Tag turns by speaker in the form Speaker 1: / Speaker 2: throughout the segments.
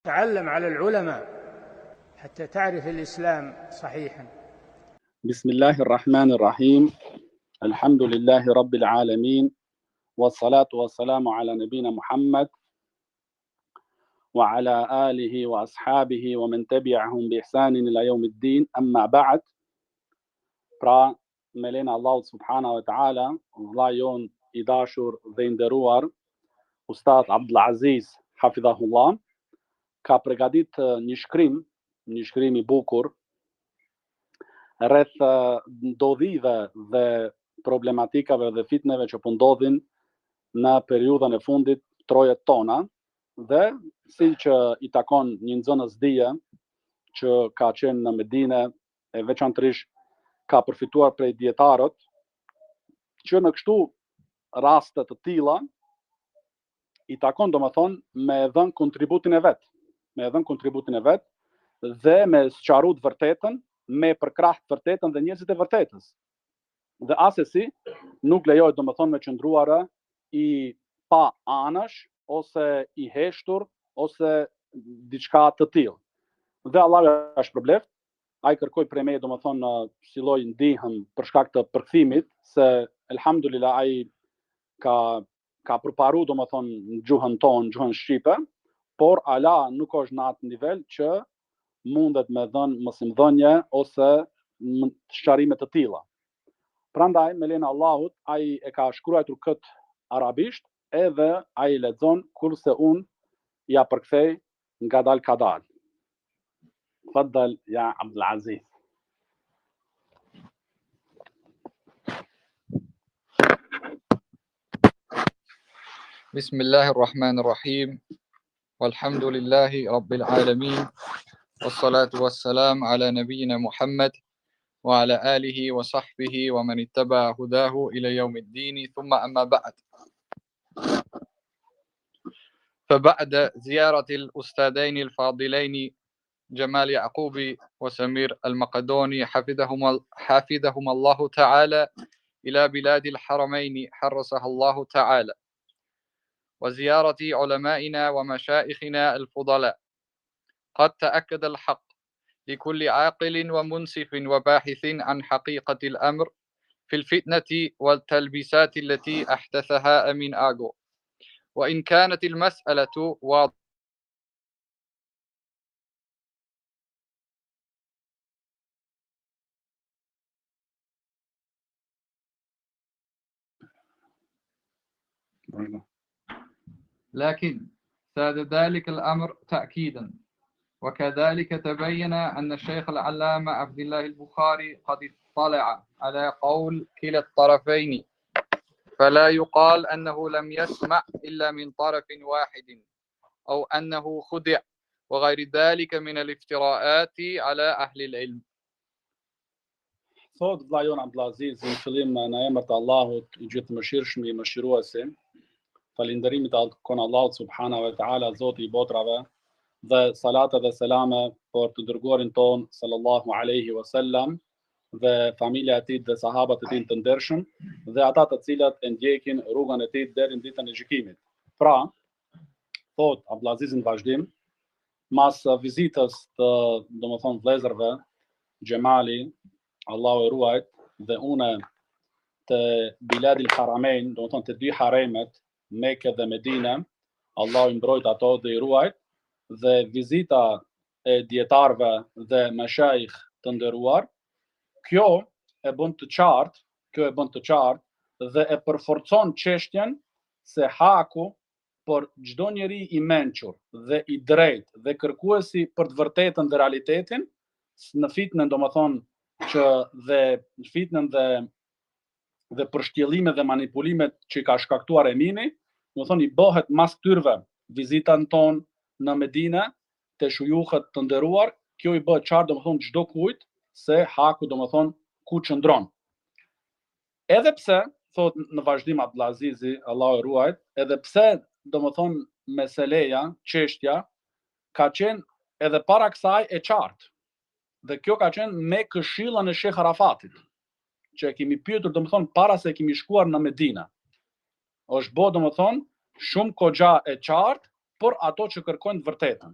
Speaker 1: تعلم على العلماء حتى تعرف الإسلام صحيحا.
Speaker 2: بسم الله الرحمن الرحيم. الحمد لله رب العالمين، والصلاة والسلام على نبينا محمد وعلى آله وأصحابه ومن تبعهم بإحسان إلى يوم الدين. أما بعد. Pra, me lena Allahu subhanahu wa ta'ala, vllai jon I dashur dhe I nderuar, Ustad Abdulaziz Hafidhahullah, ka përgatit një shkrim I bukur rreth ndodhive dhe problematikave dhe fitneve që po ndodhin në periudhën e fundit trojet tona, dhe siç që I takon një nxënës dije që ka qenë në Medinë, e veçanërisht ka përfituar prej dietarët, që në kështu raste të tilla I takon domethënë me dhën kontributin e vet, dhe me sqaru të vërtetën, me përkrah të vërtetën dhe njerëzit e vërtetës. Dhe asesi nuk lejohet domethënë me qëndruara I pa anësh ose I heshtur ose diçka të tillë. Dhe Allahu është probleft, ai kërkoi prej meje domethënë si lloj ndihmë për shkak të përkthimit, se elhamdulillah ai ka përparu domethënë në gjuhën tonë, gjuhën shqipe, por ala nuk është në atë nivel që mundet me dhënë mësimdhënie ose sqarime të tilla. Prandaj me lenë Allahut, ai e ka shkruar këtë arabisht, edhe ai lexon kurse unë ja përkthej ngadal kadal. Tfaddal ya Abdulaziz.
Speaker 3: بسم الله الرحمن الرحيم والحمد لله رب العالمين والصلاة والسلام على نبينا محمد وعلى آله وصحبه ومن اتبع هداه إلى يوم الدين. ثم أما بعد، فبعد زيارة الأستاذين الفاضلين جمال يعقوبي وسمير المقدوني حفظهم الله تعالى إلى بلاد الحرمين حرسها الله تعالى، وزيارة علمائنا ومشايخنا الفضلاء، قد تأكد الحق لكل عاقل ومنصف وباحث عن حقيقة الأمر في الفتنة والتلبيسات التي أحدثها أمين آغو. وإن كانت المسألة واضحة لكن زاد ذلك الأمر تأكيدا. وكذلك تبين أن الشيخ العلامة عبد الله البخاري قد اطلع على قول كلا الطرفين، فلا يقال أنه لم يسمع إلا من طرف واحد أو أنه خدع وغير ذلك من الافتراءات على أهل العلم.
Speaker 2: Thot vllai jon Abdulaziz, në fillim në emër të Allahut I gjithë mëshirshëm I mëshiruesi, falënderimit kon Allahut subhanahu wa taala, Zoti I botrave, dhe salate dhe selame për të dërguarin ton sallallahu alaihi wasallam dhe familja e tij dhe sahabët e tij të ndershëm dhe ata të cilët e ndjekin rrugën e tij deri në ditën e gjykimit. Pra, thot Abdulaziz në vazhdim, mas vizitës të domethënë vëllezërve Gjemali, Allahu e ruajt, dhe une të Biladil Haramein, domethënë të dy haremet, Mekë dhe Medinë, Allahu I mbrojt ato dhe I ruajt, dhe vizita e dietarëve dhe mashayikh të nderuar, kjo e bën të qartë dhe e përforcon çështjen se haku për çdo njeri I mençur dhe I drejtë dhe kërkuesi për të vërtetën dhe realitetin, në fitnën domethënë që dhe në fitnën dhe përshtjellimet dhe manipulimet që ka shkaktuar Emini, domethënë I bëhet mas këtyrve vizitën tonë në Medinë të shujuhët të nderuar, kjo I bëhet qartë domethënë çdo kujt se haku domethënë ku qëndron. Edhe pse thot në vazhdim Abdulazizi, Allahu e ruajt, edhe pse domethënë meseleja, çështja ka qenë edhe para kësaj e qartë. Dhe kjo ka qenë me këshillën e Sheh Arafatit, që e kemi pyetur domethënë para se kemi shkuar në Medinë. Është bë domethënë shumë kogja e qartë për ato që kërkojnë të vërtetën.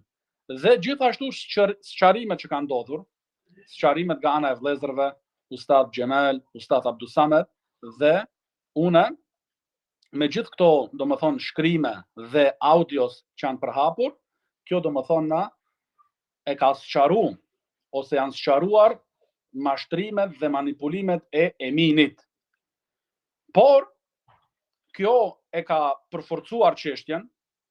Speaker 2: Dhe gjithashtu sqarimet që kanë ndodhur, sqarimet nga ana e vëllezërve, Ustad Xhemal, Ustad Abdusamet, dhe une me gjithë këto, domethënë, shkrime dhe audios që janë përhapur, kjo domethënë na e ka sqaruar ose janë sqaruar mashtrimet dhe manipulimet e Eminit. Por kjo e ka përforcuar çështjen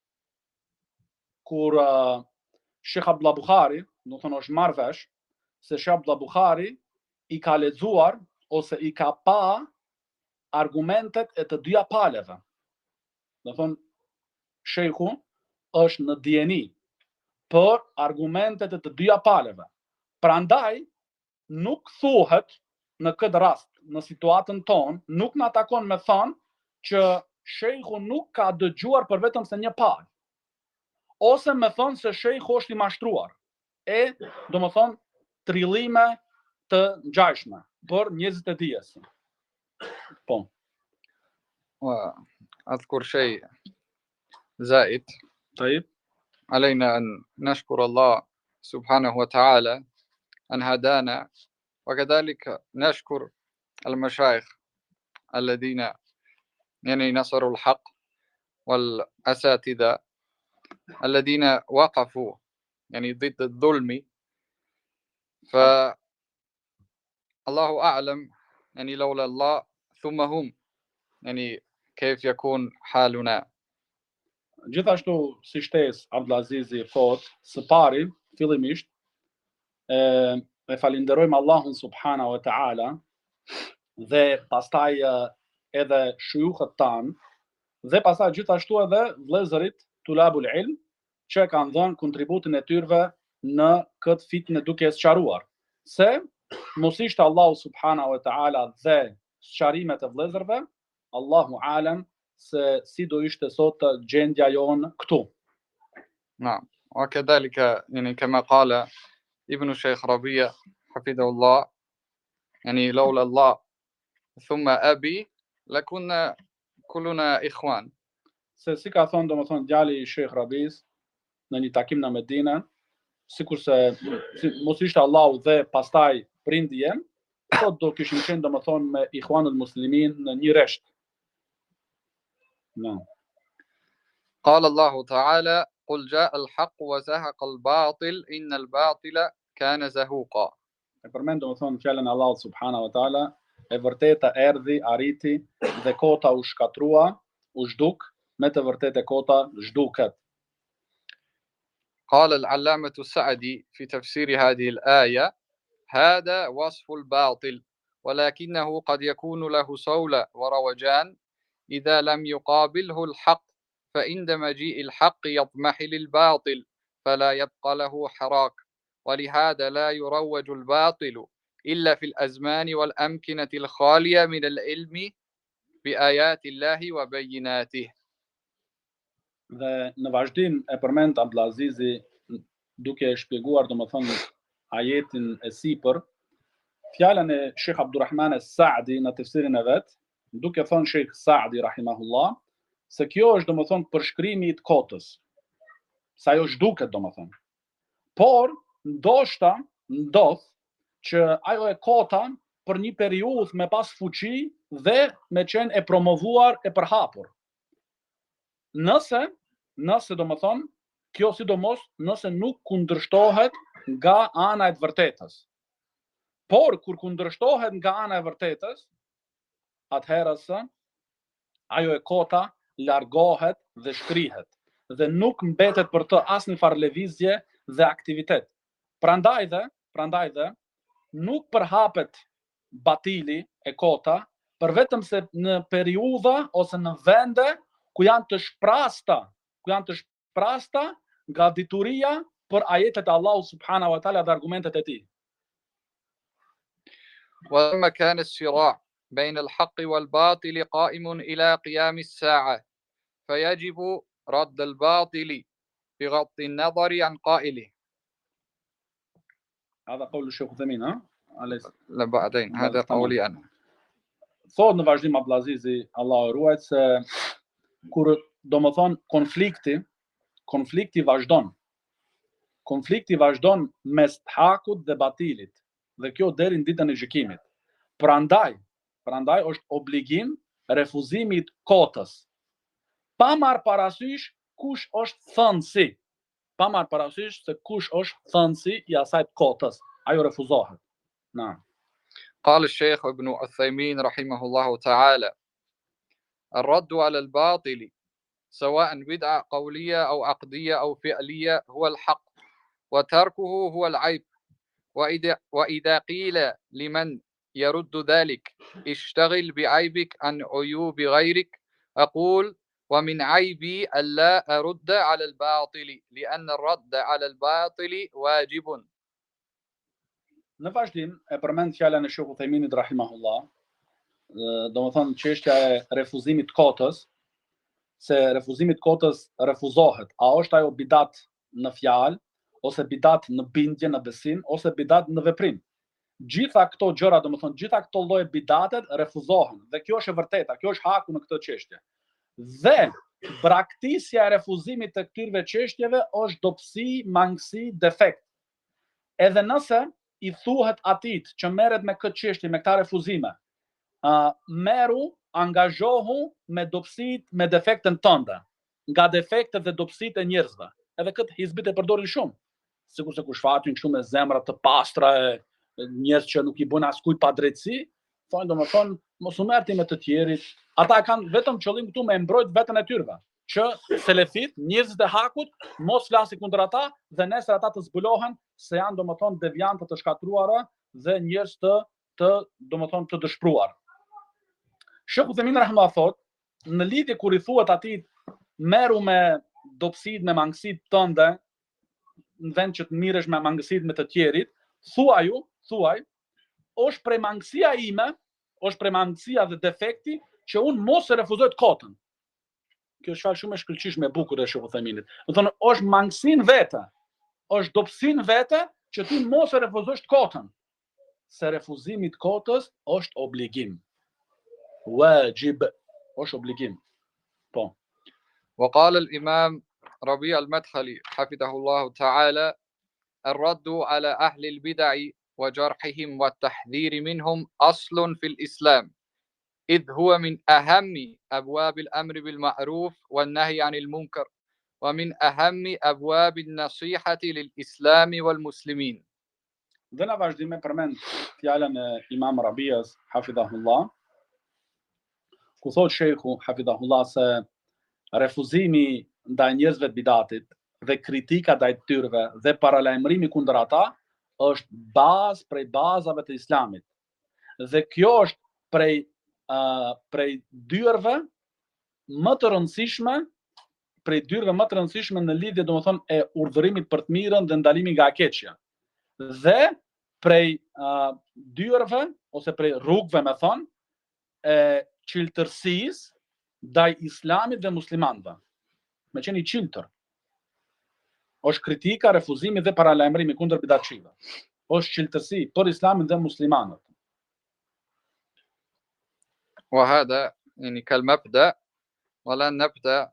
Speaker 2: kur Sheikh Abdullah Buhari, do të thonë, është marrë vesh se Sheikh Abdullah Buhari i ka lexuar ose i ka pa argumentet e të dyja paleve. Do thonë, Sheikhu është në dieni për argumentet e të dyja paleve. Prandaj nuk thuhet në këtë rast, në situatën tonë, nuk na takon me thënë që Sheikhu nuk ka dëgjuar për vetëm se një palë, ose me thënë se Sheikhu është i mashtruar, e do më thonë trillime të ngjashme për njerëzit e dijes. Po.
Speaker 3: وأذكر شيء زائد.
Speaker 2: طيب.
Speaker 3: علينا أن نشكر الله سبحانه وتعالى أن هدانا، وكذلك نشكر المشايخ الذين يعني نصروا الحق، والأساتذة الذين وقفوا يعني ضد الظلم. فالله أعلم يعني لولا الله ثم هم يعني كيف يكون حالنا.
Speaker 2: Gjithashtu, si shtesë Abdulazizi thot, së pari, fillimisht, e falenderojmë Allahun subhanahu wa ta'ala dhe pastaj edhe shuyukhët tanë, dhe pastaj gjithashtu edhe vëllezërit tulabul ilm që kanë dhënë kontributin e tyre në këtë fitnë duke sqaruar se mos ishte Allahu subhanahu wa ta'ala dhe sqarimet e vëllezërve, Allahu alem se si do ishte sot gjendja jonë këtu.
Speaker 3: نعم. وكذلك يعني كما قال ابن الشيخ ربيع حفظه الله يعني لولا الله ثم أبي لكنا كلنا إخوان.
Speaker 2: Se si ka thonë, domethënë, djali i Sheikh Rabis në një takim në Medinë, sikurse mos ishte Allahu dhe pastaj prindi jem, sot do kishim qenë, domethënë, me Ikhwanul Muslimin në një resht. No.
Speaker 3: قال الله تعالى قل جاء الحق وزهق الباطل إن الباطل كان زهوقا.
Speaker 2: E përmend domethënë fjalën e Allahut subhanahu wa taala, e vërteta erdhi, arriti dhe kota u shkatrua, u zhduk, me të vërtetë kota zhduket.
Speaker 3: قال العلامة السعدي في تفسير هذه الآية هذا وصف الباطل ولكنه قد يكون له صولة وروجان إذا لم يقابله الحق، فعند مجيء الحق يضمحل الباطل فلا يبقى له حراك، ولهذا لا يروج الباطل إلا في الأزمان والأمكنة الخالية من العلم بآيات الله وبيناته.
Speaker 2: Dhe në vazhdim e përmend Abdulazizi duke shpjeguar domethënë ajetin e sipër, fjalën e Sheikh Abdurrahman as-Saadi në tefsirin e vet, duke thënë Sheikh Saadi rahimahullah, se kjo është domethënë përshkrimi i kotës. Sa ajo zhduket domethënë. Por ndoshta ndodh që ajo e kota për një periudhë me pas fuqi dhe me qenë e promovuar, e përhapur. Nëse domethënë, kjo sidomos nëse nuk kundërshtohet nga ana e vërtetës. Por kur kundërshtohet nga ana e vërtetës, atëherës ajo e kota largohet dhe shkrihet dhe nuk mbetet për të asnjë farë lëvizje dhe aktivitet. Prandaj dhe nuk përhapet batili e kota për vetëm se në periudha ose në vende ku janë të shprasta nga dituria për ajetet e Allahu subhanahu wa taala dhe argumentet e tij.
Speaker 3: ولما كان الصراع بين الحق والباطل قائم إلى قيام الساعة فيجب رد الباطل بغض النظر عن قائله.
Speaker 2: هذا قول الشيخ عثيمين ها؟
Speaker 3: لا بعدين هذا قولي أنا.
Speaker 2: Thot në vazhdim Abdulazizi, Allahu ruaj, se kur domethënë konflikti vazhdon. konflikti vazhdon mes hakut dhe batilit, dhe kjo deri në ditën e gjykimit. Prandaj është obligim refuzimi i kotës, pa marrë parasysh kush është thënësi, pa marrë parasysh se kush është thënësi i asaj kotës, ajo refuzohet. Na.
Speaker 3: قال الشيخ ابن عثيمين رحمه الله تعالى: الرد على الباطل سواء بدعة قولية أو عقدية أو فعلية هو الحق، وتركه هو العيب. وإذا قيل لمن يرد ذلك اشتغل بعيبك عن عيوب غيرك، أقول: ومن عيبي ألا أرد على الباطل لأن الرد على الباطل واجب.
Speaker 2: Në vazhdim e përmend fjalën e Sheikhut Thayminit rahimahullah, domethënë çështja e refuzimit të kotës, se refuzimi i kotës refuzohet. A është ajo bidat në fjalë, ose bidat në bindje, në besim, ose bidat në veprim? Gjitha këto gjëra, domethënë gjitha këto lloje bidatet refuzohen. Dhe kjo është e vërteta, kjo është haku në këtë çështje. Dhe braktisja e refuzimit të këtyre çështjeve është dobësi, mangësi, defekt. Edhe nëse i thuhet atit që merret me këtë çështje, me këta refuzime, meru, angazhohu me dobësitë, me defekten tënde, nga defektet dhe dobësitë e njerëzve. Edhe këtë hizbit e përdorin shumë. Sikurse kush fatin shumë me zemra të pastra, njerëz që nuk i bën askujt pa drejtësi, thonë domethënë mos u merrti me të tjerit. Ata kanë vetëm qëllim këtu me mbrojt veten e tyre, që selefit, njerëzit e hakut, mos flasin kundër ata dhe nesër ata të zbulohen se janë domethënë deviantë të shkatruara dhe njerëz të domethënë të dëshpruar. Sheikhu Thaymin rahimahullah thot, në lidhje kur i thuhet atij merru me dobësitë, me mangësitë tënde, në vend që të mirësh me mangësitë me të tjerit, thuaj, është prej mangësia ime, është prej mangësia dhe defekti që unë mos e refuzoj të kotën. Kjo është fjalë shumë e shkëlqyeshme e bukur e Sheikhu Thayminit. Do thonë është mangësinë vete, është dobësinë vete që ti mos e refuzosh të kotën. Se refuzimi i kotës është obligim. Wajib, është obligim. Po.
Speaker 3: وقال الإمام ربيع المدخلي حفظه الله تعالى: الرد على أهل البدع وجرحهم والتحذير منهم أصل في الإسلام، إذ هو من أهم أبواب الأمر بالمعروف والنهي عن المنكر، ومن أهم أبواب النصيحة للإسلام والمسلمين.
Speaker 2: Dhe në vazhdim e përmend fjalën e Imam Rabias hafidhahullah, ku thot Sheikhu hafidhahullah se refuzimi ndaj njerëzve të bidatit dhe kritika ndaj tyre dhe paralajmërimi kundër ata është bazë prej bazave të Islamit. Dhe kjo është prej dyerve më të rëndësishme në lidhje domethënë e urdhërimit për të mirën dhe ndalimit nga e keqja. Dhe prej dyerve ose prej rrugëve, me thonë, e qiltërsisë ndaj Islamit dhe muslimanëve. Me qenë i qiltër. Është kritika, refuzimi dhe paralajmërimi kundër bidatçive. Është qiltërsi për Islamin dhe muslimanët.
Speaker 3: وهذا يعني كالمبدأ، ولن نبدأ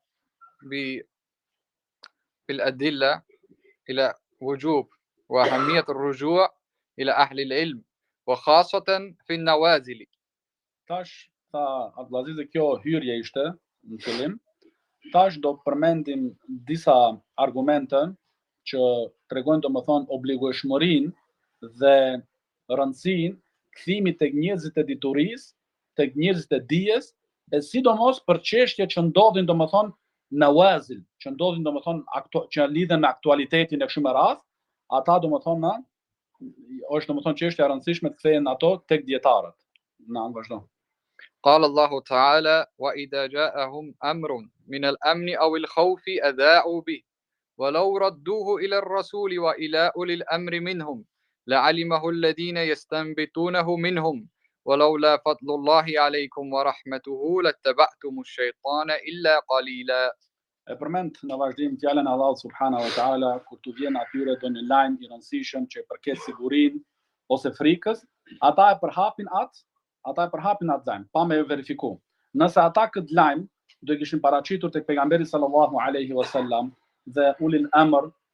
Speaker 3: بالأدلة إلى وجوب وأهمية الرجوع إلى أهل العلم وخاصة في النوازل.
Speaker 2: Tash, tha Abdulaziz, kjo hyrje ishte në fillim. Tash do përmendim disa argumente që tregojnë domethënë obligueshmërinë dhe rëndësinë kthimit tek njerëzit e diturisë, tek njerëzit e dijes, e sidomos për çështje që ndodhin domethënë nawazil, që ndodhin domethënë që lidhen me aktualitetin e kështu me radh, ata domethënë është domethënë çështja e rëndësishme të kthehen ato tek dietarët. Na vazhdo.
Speaker 3: قال الله تعالى: وإذا جاءهم أمر من الأمن أو الخوف أذاعوا به ولو ردوه إلى الرسول وإلى أولي الأمر منهم لعلمه الذين يستنبطونه منهم ولولا فضل الله عليكم ورحمته لاتبعتم الشيطان إلا قليلا.
Speaker 2: E përmend në vazhdim fjalën e Allahut subhanahu wa taala kur tu vjen atyre do një lajm i rëndësishëm që përket sigurinë ose frikës, ata e përhapin atë lajm pa me verifiku. Nëse ata këtë lajm do e kishin paraqitur tek pejgamberi sallallahu alaihi wasallam dhe ulil amr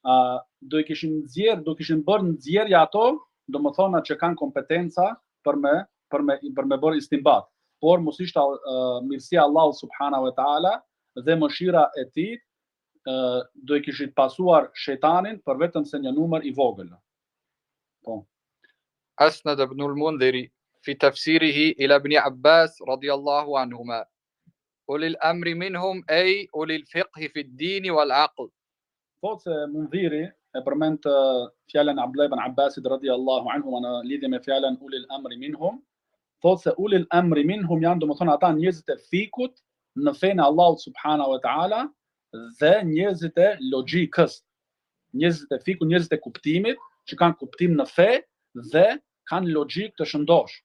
Speaker 2: do i kishin bërë nxjerrje ato, domethënë që kanë kompetenca për me bërë istinbat. Por mos ishte mirësia Allahu subhanahu wa taala dhe mëshira e tij do i kishit pasuar shejtanin për vetëm se një numër i vogël. Po.
Speaker 3: أسند ابن المنذر في تفسيره إلى ابن عباس رضي الله عنهما أولي الأمر منهم أي أولي الفقه في الدين والعقل.
Speaker 2: Thotë se Mundhiri e përmend fjalën Abdullah ibn Abbasit radhiyallahu anhu në lidhje me fjalën ulil amri minhum. Thotë se ulil amri minhum janë domethënë ata njerëzit e fikut në fenë Allahut subhanahu wa taala dhe njerëzit e logjikës. Njerëzit e fikut, njerëzit e kuptimit, që kanë kuptim në fe dhe kanë logjik të shëndosh.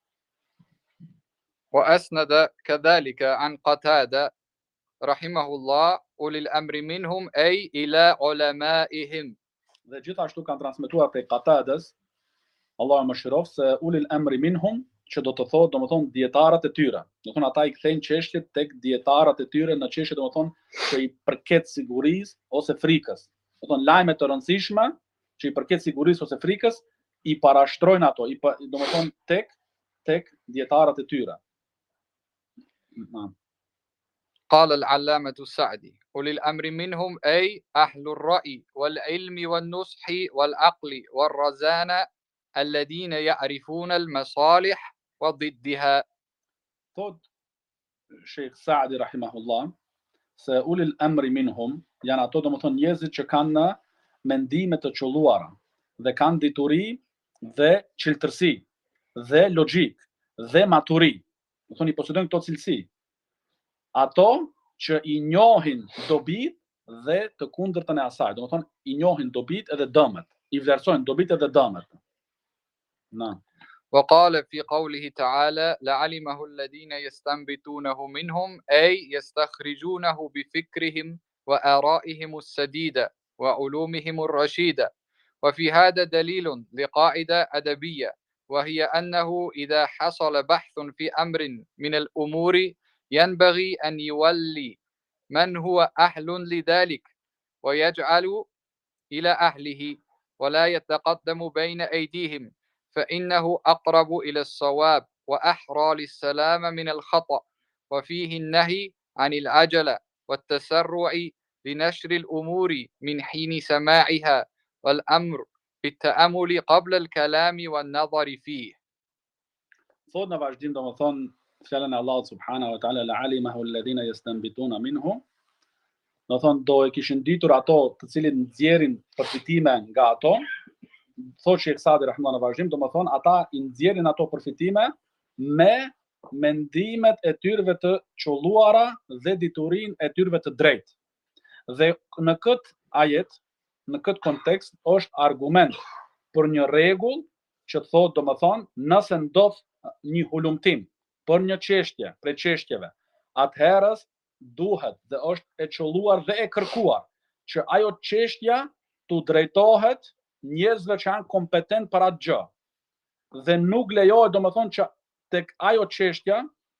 Speaker 3: وأسند كذلك عن قتادة رحمه الله أولي الأمر منهم أي إلى علمائهم.
Speaker 2: Dhe gjithashtu kanë transmetuar prej Qatadës, Allahu mëshiroft, se ulil amri minhum, që do të thotë domethënë dietarët e tyre. Do thonë ata i kthejnë çështjet tek dietarët e tyre në çështje domethënë që i përket sigurisë ose frikës. Do thonë lajme të rëndësishme që i përket sigurisë ose frikës i parashtrojnë ato, domethënë tek dietarët e tyre.
Speaker 3: قال العلامة السعدي أولي الأمر منهم أي أهل الرأي والعلم والنصح والعقل والرزانة الذين يعرفون المصالح وضدها.
Speaker 2: Thot Sheikh Saadi rahimahullah se ulil amri minhum janë ato domethënë njerëzit që kanë mendime të qolluara dhe kanë dituri dhe qiltërsi dhe logjik dhe maturi. Do thonë i posedojnë këto cilësi. Ato që i njohin dobit dhe të kundërtën e asaj. Do të thonë i njohin dobit edhe dëmet. I vlerësojnë dobit edhe dëmet. Na.
Speaker 3: وقال في قوله تعالى لعلمه الذين يستنبطونه منهم أي يستخرجونه بفكرهم وآرائهم السديدة وعلومهم الرشيدة. وفي هذا دليل لقاعدة أدبية وهي أنه إذا حصل بحث في أمر من الأمور ينبغي أن يولي من هو أهل لذلك ويجعل إلى أهله ولا يتقدم بين أيديهم فإنه أقرب إلى الصواب وأحرى للسلام من الخطأ وفيه النهي عن العجلة والتسرع لنشر الأمور من حين سماعها والأمر بالتأمل قبل الكلام والنظر فيه.
Speaker 2: Thot në vazhdim domethënë fjalën e Allahut subhanahu wa taala la'alimahu alladhina yastanbituna minhu. Do thonë do e kishin ditur ato të cilët nxjerrin përfitime nga ato. Thot Sheikh Saadi rahimahullah në vazhdim, domethënë ata i nxjerrin ato përfitime me mendimet e tyre të qolluara dhe diturinë e tyre të drejtë. Dhe në këtë ajet, në këtë kontekst është argument për një rregull që thotë domethënë nëse ndodh një hulumtim për një çështje, prej çështjeve, atëherës duhet dhe është e qolluar dhe e kërkuar që ajo çështja tu drejtohet njerëzve që janë kompetent për atë gjë. Dhe nuk lejohet domethënë që tek ajo çështja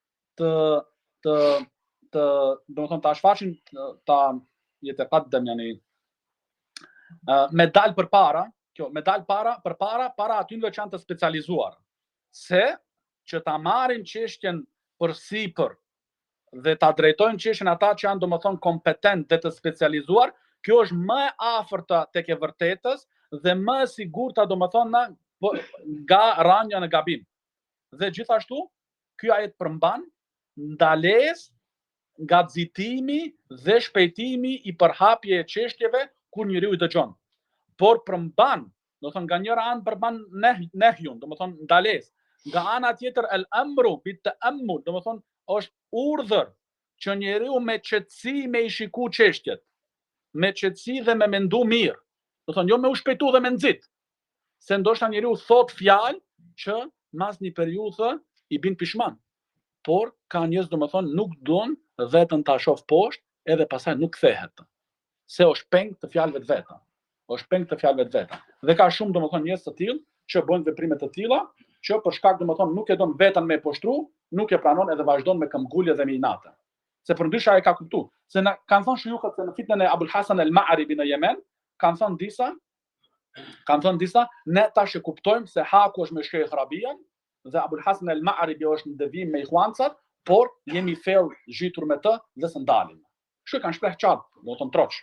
Speaker 2: domethënë ta shfaqin ta yetaqaddam yani me dal përpara, me dal para atyre që janë të specializuar. Se që ta marrin çështjen përsipër dhe ta drejtojnë çështjen ata që janë domethënë kompetent dhe të specializuar, kjo është më e afërta tek e vërtetës dhe më e sigurta domethënë nga rënja në gabim. Dhe gjithashtu ky ajet përmban ndalesë nga nxitimi dhe shpejtimi i përhapje e çështjeve kur njeriu i dëgjon. Por përmban, do të thonë nga njëra anë përmban nehyun, do të thonë ndalesë. Nga ana tjetër el amru bit ta'ammul, do të thonë është urdhër që njeriu me qetësi me i shiku çështjet, me qetësi dhe me mendu mirë. Do të thonë jo me u shpejtu dhe me nxit. Se ndoshta njeriu thot fjalë që mas një periudhë i bin pishman. Por ka njerëz domethënë nuk duan veten ta shoh poshtë edhe pastaj nuk kthehet. Se është peng të fjalëve të veta. Është peng të fjalëve të veta. Dhe ka shumë domethënë njerëz të tillë që bëjnë veprime të tilla që për shkak domethënë nuk e don veten me poshtru, nuk e pranon edhe vazhdon me këmbgulje dhe me inate. Se përndryshe ai ka kuptuar. Se kanë thënë shujukët se në fitnën e Abul Hasan al-Ma'ribi në Yemen kanë thënë disa, ne tash e kuptojmë se haku është me Sheikh Rabian dhe Abul Hasan al-Ma'ribi është në devijim me Ikhwancat, por jemi fell zhitur me të dhe së ndalim. Kështu kanë shpreh qartë, do të troç.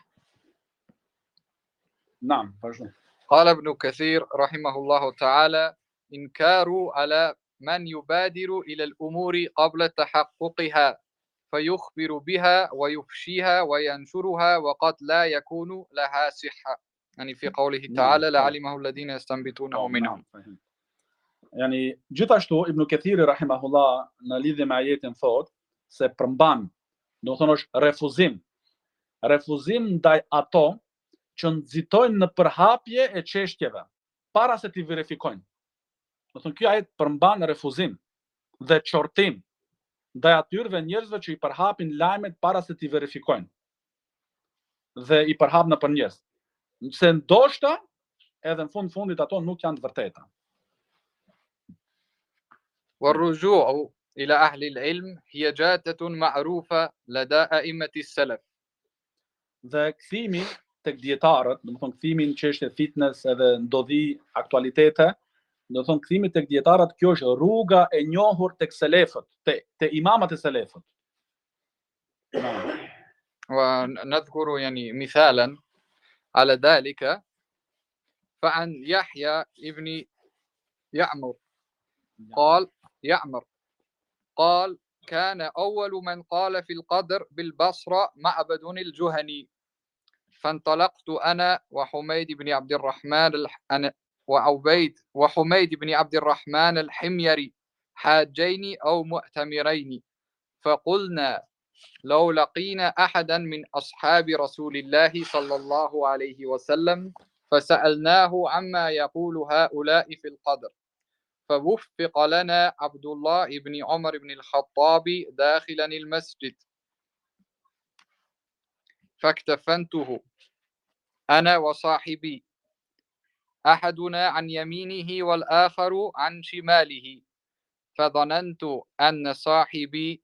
Speaker 2: Naam, vazhdo.
Speaker 3: قال ابن كثير رحمه الله تعالى: إنكار على من يبادر إلى الأمور قبل تحققها فيخبر بها ويفشيها وينشرها وقد لا يكون لها صحة. يعني في قوله تعالى: لعلمه الذين يستنبطونه منهم.
Speaker 2: Yani gjithashtu Ibn Kathiri rahimahullah në lidhje me ajetin thot se përmban, do të thonë është refuzim ndaj ato që nxitojnë në përhapje e çështjeve para se t'i verifikojnë. Do të thonë ky ajet përmban refuzim dhe çortim ndaj atyre njerëzve që i përhapin lajmet para se t'i verifikojnë dhe i përhap nëpër njerëz. Se ndoshta edhe në fundit ato nuk janë të vërteta.
Speaker 3: والرجوع إلى أهل العلم هي جادة معروفة لدى أئمة السلف.
Speaker 2: Dhe kthimi tek dietarët, do të thonë kthimi në çështje fitness edhe ndodhi aktualitete, do të thonë kthimi tek dietarët, kjo është rruga e njohur tek selefët, te imamat e selefët.
Speaker 3: ونذكر يعني مثالا على ذلك فعن يحيى ابن يعمر قال كان أول من قال في القدر بالبصرة معبد الجهني، فانطلقت أنا وحميد بن عبد الرحمن الحميري حاجين أو مؤتمرين، فقلنا لو لقينا أحدا من أصحاب رسول الله صلى الله عليه وسلم فسألناه عما يقول هؤلاء في القدر، فوفق لنا عبد الله بن عمر بن الخطاب داخلا المسجد، فاكتفنته أنا وصاحبي، أحدنا عن يمينه والآخر عن شماله، فظننت أن صاحبي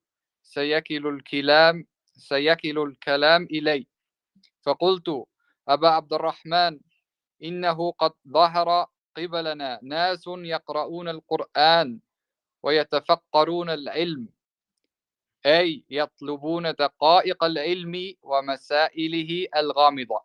Speaker 3: سيكل الكلام إلي، فقلت: أبا عبد الرحمن، إنه قد ظهر قبلنا ناس يقرؤون القرآن ويتفقرون العلم، أي يطلبون دقائق العلم ومسائله الغامضة،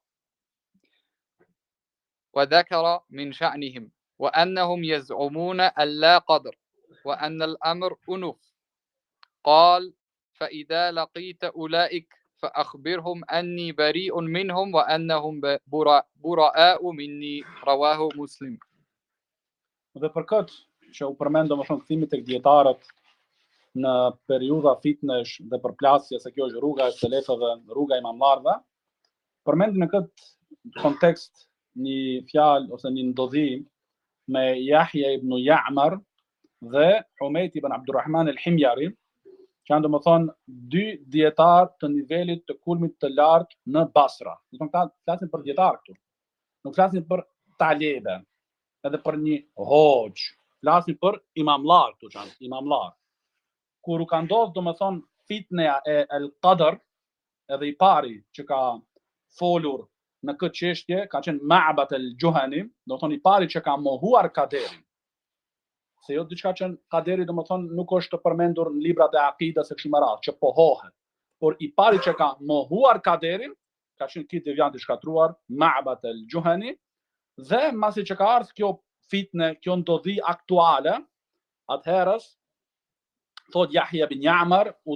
Speaker 3: وذكر من شأنهم وأنهم يزعمون أن لا قدر وأن الأمر أنف. قال: فإذا لقيت أولئك فأخبرهم أني بريء منهم وأنهم براء مني. رواه مسلم.
Speaker 2: Dhe për këtë që u përmend domethënë kthimi tek dietarët në periudha fitnesh dhe përplasje se kjo është rruga e selefëve, rruga e imamlarëve, përmend në këtë kontekst një fjalë ose një ndodhi me Yahya ibn Ya'mar dhe Humayt ibn Abdurrahman al-Himyari, që janë domethënë dy dietar të nivelit të kulmit të lartë në Basra. Do të thonë flasin për dietar këtu. Nuk flasin për talebe, edhe për një hoxh, flasin për imamlar këtu janë, imamlar. Kur u ka ndodhur domethënë fitneja e al-Qadr, edhe i pari që ka folur në këtë çështje ka qenë Ma'bad al-Juhani, do të thonë i pari që ka mohuar kaderin. Se jo diçka që kaderi domethënë nuk është të përmendur në librat e akidas e kështu me radhë, që pohohet. Por i pari që ka mohuar kaderin, ka qenë ky deviant i shkatruar, Ma'bad al-Juhani, dhe masi që ka ardhur kjo fitne, kjo ndodhi aktuale, atëherës thot Yahya ibn Ya'mar, u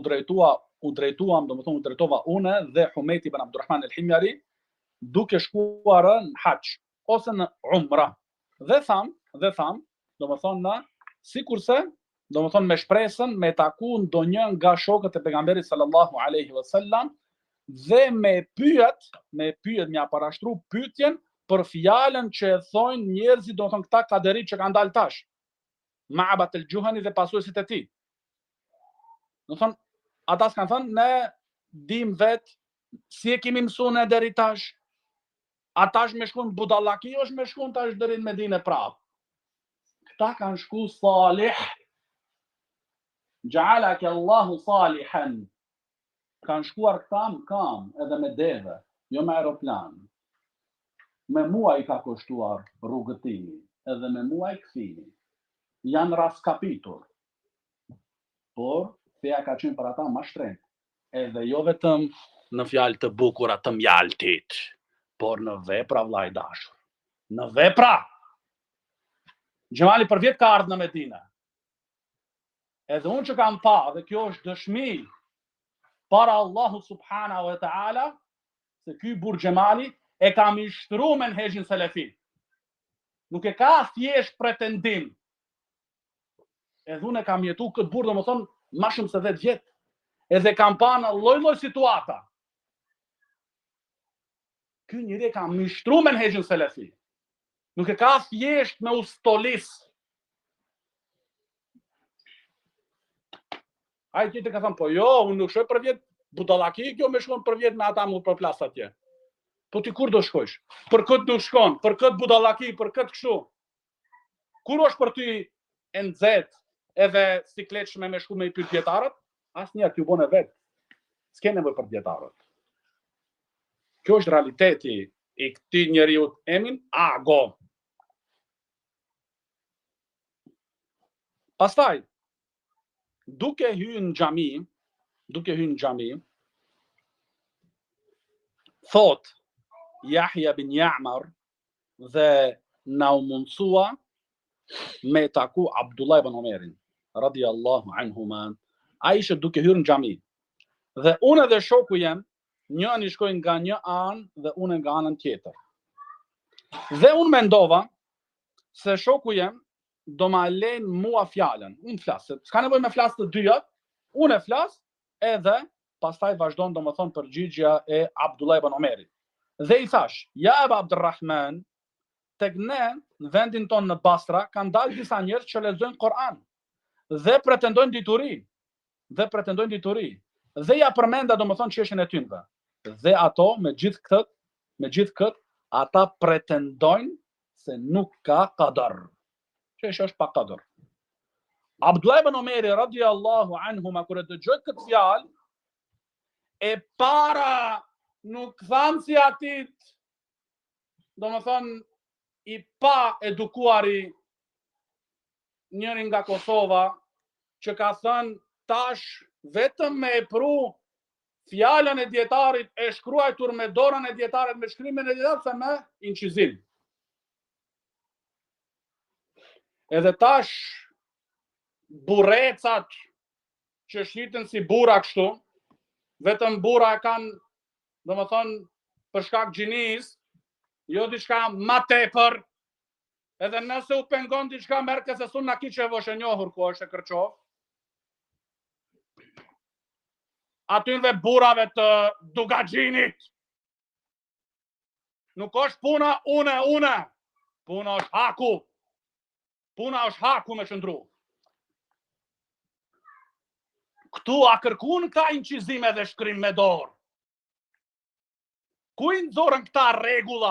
Speaker 2: drejtova unë dhe Humayt ibn Abdurrahman al-Himyari duke shkuar në hax ose në umra. Dhe tham, domethënë sikurse, domethënë me shpresën me taku ndonjë nga shokët e pejgamberit sallallahu alaihi wasallam dhe me pyet, më parashtru pyetjen për fjalën që e thonë njerëzit, domethënë këta kaderit që kanë dalë tash, Ma'bad al-Juhani dhe pasuesit e tij. Domethënë ata s'kan thënë ne dim vet si e kemi mësuar ne deri tash. Ata është me shkuën budallaki, është me shkuën tash deri në Medinë prapë. Këta kanë shku salih. Ja'alaka Allahu salihan. Kanë shkuar këta më kam edhe me deve, jo me aeroplan. me mua I ka kushtuar rrugëtimi, edhe me mua I kthimi. Janë raskapitur, por feja ka qenë për ata më shtrenjtë. Edhe jo vetëm në fjalë të bukura të mjaltit, por në vepra vllai dashur. Në vepra. Xhamali për vjet ka ardhur në Medinë. Edhe unë që kam pa, dhe kjo është dëshmi para Allahu subhanahu wa ta'ala, se ky burr Xhamali e ka mishtruar menhexhin selefi. Nuk e ka thjesht pretendim. Edhe unë kam jetu këtë burr, domethënë, më shumë se 10 vjet. Edhe kam pa në lloj-lloj situata. Ky njeri ka mishtruar menhexhin selefi. Nuk e ka thjesht me ustolis. Ai tjetër ka thënë, po jo, unë nuk shkoj për vjet budallaki, kjo më shkon për vjet me ata më për plas atje. Po ti kur do shkojsh? Për këtë nuk shkon, për këtë budallaki, për këtë kështu. Kur është për ty e nxehtë edhe sikletshme me shku me I pyet dietarët? Asnjëherë t'ju bën e vet. S'ke nevojë për dietarët. Kjo është realiteti I këtij njeriu Emin Ago. Pastaj, duke hyrë në xhami, thot Yahya bin Ya'mar dhe na u mundsua me taku Abdullah ibn Omerin, radiallahu anhuma. Ai ishte duke hyrë në xhami. Dhe unë dhe shoku jem, njëri shkojnë nga një anë dhe unë nga anën tjetër. Dhe unë mendova se shoku jem do ma lejnë mua fjalën. Unë flas, s'ka nevojë me flas të dyja, unë e flas edhe pastaj vazhdon domethënë përgjigjja e Abdullah ibn Omerit. Dhe I thash, ja Aba Abdurrahman, tek ne në vendin ton në Basra kanë dalë disa njerëz që lexojnë Kur'an dhe pretendojnë dituri. Dhe ja përmenda domethënë çështjen e tyre. Dhe ato me gjithë këtë ata pretendojnë se nuk ka qadar. Çështja është pa qadar. Abdullah ibn Omeri radiallahu anhu kur e dëgjoi këtë fjalë, e para nuk thanë si atit, domethënë I pa edukuari njëri nga Kosova, që ka thënë tash vetëm me e pru fjalën e dietarit e shkruajtur me dorën e dietarit, me shkrimin e dietarit, se me incizim. Edhe tash burrecat që shiten si burra kështu, vetëm burra kanë, domethënë për shkak gjinis, jo diçka ma tepër, edhe nëse u pengon diçka merke se sun na kiqevo është e njohur ku është e Kërçov. Atynve burrave të Dugaxhinit. Nuk është puna une. Puna është haku. Puna është haku me qëndru. Këtu a kërkun këta incizime dhe shkrim me dorë? Ku I nxorën këta rregulla?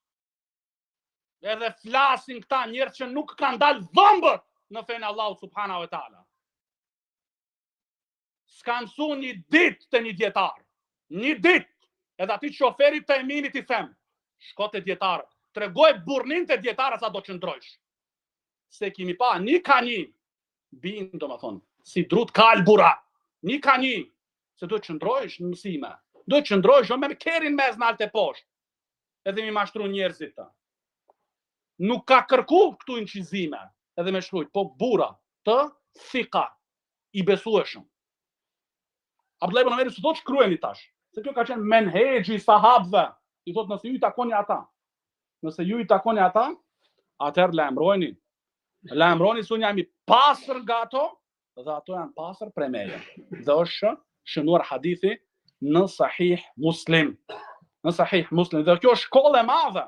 Speaker 2: Edhe flasin këta njerëz që nuk kanë dalë dhëmbët në fenë Allahu subhanahu wa taala. S'kan mësu një ditë të një dietar. Një ditë. Edhe ati shoferit të Eminit I them, shko te dietarët, tregoj burrnin te dietarët sa do qëndrojsh. Se kimi pa një ka një, bin domethënë, si drut kalbura. Një ka një, se do qëndrojsh në mësime. Do qëndrojsh jo me kerin mes nalt e poshtë. Edhe mi mashtru njerëzit ta. Nuk ka kërku këtu incizime, edhe me shkrujt, po burra të thika, I besueshëm. Abdullah ibn Omeri s'u thot shkruajeni tash, se kjo ka qenë menhexhi I sahabëve. I thot nëse ju I takoni ata, atëherë lajmëroni se unë jam I pastër nga ato dhe ato janë pastër prej meje. Dhe është shënuar hadithi në Sahih Muslim. Dhe kjo është shkollë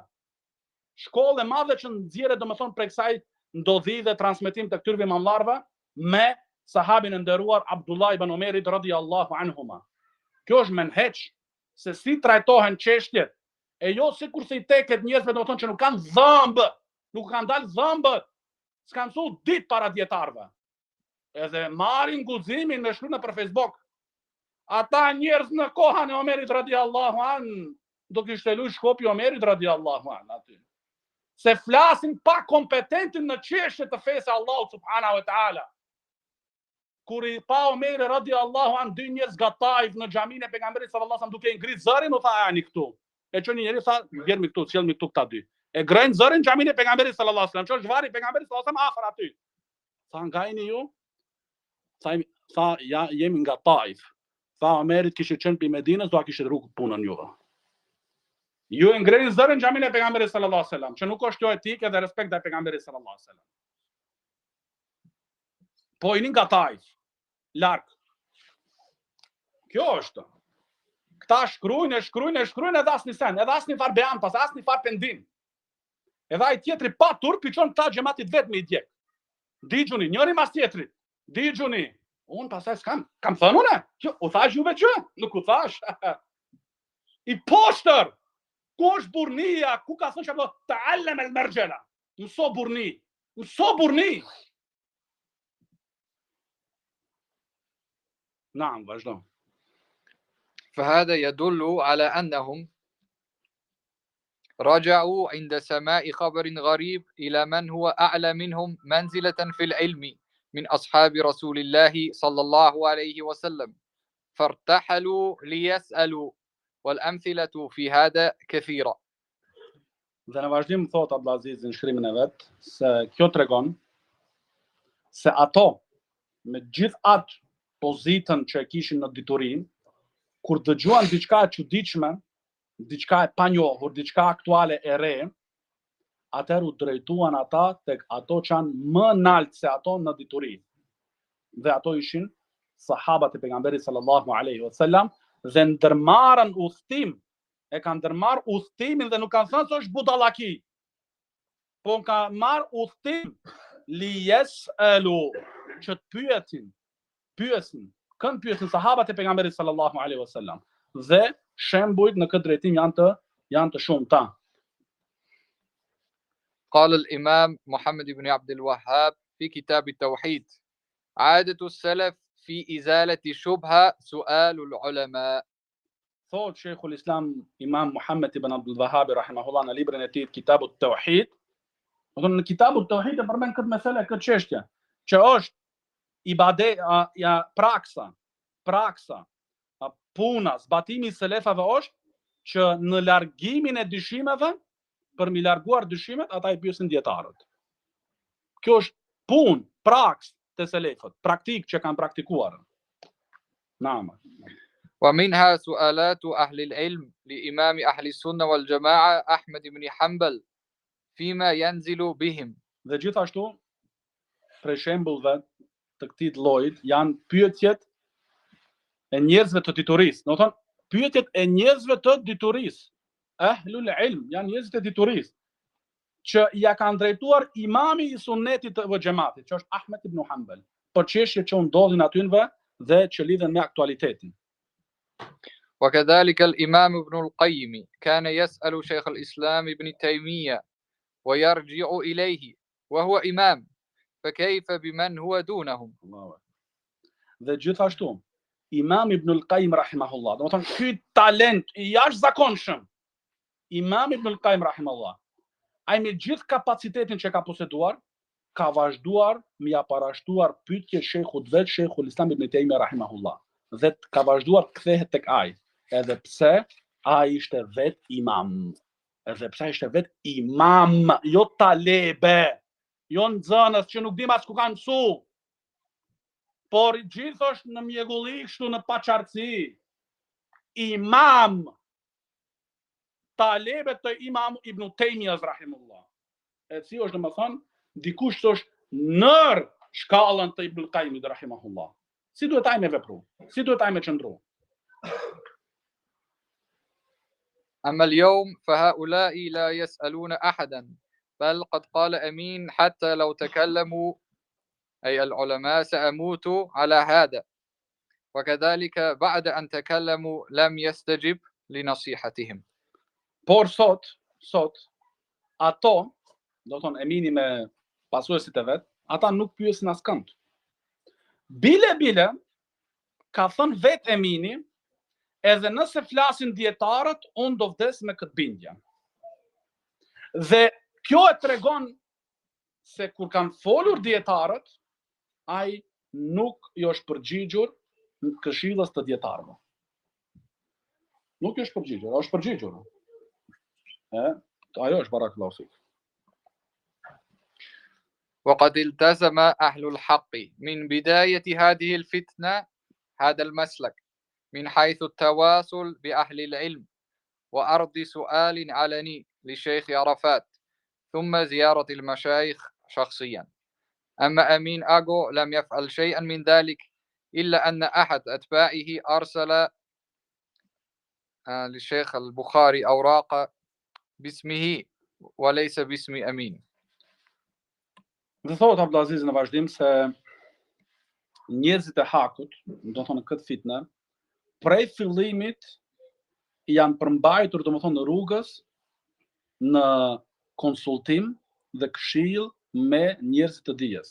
Speaker 2: e madhe që nxjerret domethënë prej kësaj ndodhi dhe transmetim të këtyre imamllarëve me sahabin e nderuar Abdullah ibn Omerit radiallahu anhuma. Kjo është menheq, se si trajtohen çështjet, e jo sikur se I teket njerëzve domethënë që nuk kanë dhëmbë, nuk kanë dalë dhëmbët, s'kan mësu ditë para dietarëve. Edhe marrin guximin me shkruan për Facebook. Ata njerëz në kohën e Omerit radiallahu an do kishte luajtur shkopi Omerit radiallahu anhu aty. Se flasin pa kompetentin në çështje të fesë Allahut subhanahu wa taala. Kur I pa Omeri radiallahu anhu dy njerëz nga Taif në xhamin e pejgamberit sallallahu alaihi wasallam duke ngrit zërin, u tha ani këtu. E çoni njëri tha, vjermi këtu, sjellmi këtu këta dy. E grejnë zërin xhamin e pejgamberit sallallahu alaihi wasallam, çosh vari pejgamberit sallallahu alaihi wasallam afër aty. Tha nga jeni ju? Tha ja jemi nga Taif. Tha Omerit kishte qenë pi Medinës, do a kishte rrugë punën juve. Ju e ngrejnë zërin xhamin e pejgamberit sallallahu alaihi wasallam, që nuk është kjo etike dhe respekt ndaj pejgamberit sallallahu alaihi wasallam. Po jeni nga Taif, larg. Kjo është. Këta shkruajnë edhe asnjë sen, edhe asnjë far beam, pas asnjë far pendim. Edhe ai tjetri pa turp I çon këta xhamatit vetëm I djeg. Digjuni, njëri mas tjetrit. Digjuni. Unë pastaj kam thënë unë? Që u thash juve që? Nuk u thash. I poshtër. Ku është burnia? Ku ka thënë çfarë? Ta'allam al-marjala. Mëso burni. Mëso burni. نعم vazhdo.
Speaker 3: فهذا يدل على أنهم رجعوا عند سماع خبر غريب إلى من هو أعلى منهم منزلة في العلم من أصحاب رسول الله صلى الله عليه وسلم فارتحلوا ليسألوا والأمثلة في هذا كثيرة.
Speaker 2: Dhe në vazhdim thot Abdulaziz në shkrimin e vet se kjo tregon se ato me gjithë atë pozitën që e kishin në dituri, kur dëgjuan diçka e çuditshme, diçka e panjohur, diçka aktuale e re, atëherë u drejtuan ata tek ato që janë më nalt se ato në dituri. Dhe ato ishin sahabat e pejgamberit sallallahu alaihi wasallam dhe ndërmarrën udhtim, e kanë ndërmarrë udhtimin dhe nuk kanë thënë se është budallaki. Po kanë marrë udhtim li yasalu, që të pyesin, kënd pyesin sahabat e pejgamberit sallallahu alaihi wasallam. Dhe shembujt në këtë drejtim janë të shumta.
Speaker 3: قال الإمام محمد بن عبد الوهاب في كتاب التوحيد عادة السلف في إزالة شبهة سؤال العلماء.
Speaker 2: Thot Sheikhul Islam Imam Muhammad ibn Abdul Wahhab rahimahullah në librin e tij Kitabut Tauhid. Në Kitabut Tauhid e përmend këtë mesele, këtë çështje, që është ibadet, praksa, puna, zbatimi I selefave është që në largimin e dyshimeve, për mi larguar dyshimet, ata I pyesin dietarët. Kjo është punë, praks të selefët, praktik që kanë praktikuar. Naam.
Speaker 3: ومنها سؤالات أهل العلم لإمام أهل السنة والجماعة أحمد بن حنبل فيما ينزل بهم.
Speaker 2: Dhe gjithashtu, për shembullve të këtij llojit janë pyetjet e njerëzve të diturisë. Do të thonë, pyetjet e njerëzve të diturisë. Ahlul ilm janë njerëzit e diturisë që ja kanë drejtuar imami I sunnetit të xhamatit, që është Ahmed ibn Hanbal, për çështje që u ndodhin atyve dhe që lidhen me aktualitetin.
Speaker 3: وكذلك الإمام ابن القيم كان يسأل شيخ الإسلام ابن تيمية ويرجع إليه وهو إمام فكيف بمن هو دونهم.
Speaker 2: Dhe gjithashtu, Imam Ibn al-Qayyim rahimahullah, do të thonë ky talent I jashtëzakonshëm, Imam Ibn al-Qayyim rahimahullah, ai me gjithë kapacitetin që ka poseduar, ka vazhduar mi ja parashtuar pyetje shejkhut vet, Sheikhul Islam Ibn Taymiyah rahimahullah, dhe ka vazhduar të kthehet tek ai, edhe pse ai ishte vet imam. Edhe pse ishte vet imam, jo talebe, jo nxënës që nuk dim as ku kanë mësu. Por gjithë është në mjegulli, kështu në paqartësi. Imam, talebe të Imam Ibn Taymiyah rahimullah. E si është domethënë dikush që është nër shkallën të Ibn Qayyimit rahimahullah. Si duhet ai me vepru? Si duhet ai me qëndru?
Speaker 3: أما اليوم فهؤلاء لا يسألون أحدا بل قد قال أمين حتى لو تكلموا أي العلماء سأموت على هذا وكذلك بعد أن تكلموا لم يستجب لنصيحتهم.
Speaker 2: Por sot ato, do të thonë Emini me pasuesit e vet, ata nuk pyesin askënd. Bile ka thënë vet Emini edhe nëse flasin dietarët, unë do vdes me këtë bindje. Dhe kjo e tregon se kur kanë folur dietarët, ai nuk i është përgjigjur në këshillës të dietarëve. Nuk i është përgjigjur, është përgjigjur. Ajo është barakallahu fik.
Speaker 3: وقد التزم أهل الحق من بداية هذه الفتنة هذا المسلك من حيث التواصل بأهل العلم وأرض سؤال علني للشيخ عرفات ثم زيارة المشايخ شخصيا. أما أمين آغو لم يفعل شيئا من ذلك إلا أن أحد أتباعه أرسل للشيخ البخاري أوراق باسمه وليس باسم أمين.
Speaker 2: Dhe thot Abdulaziz në vazhdim se njerëzit e hakut, do të thonë këtë fitnë, prej fillimit janë përmbajtur, do të thonë, në rrugës, në konsultim dhe këshill me njerëzit të dijes.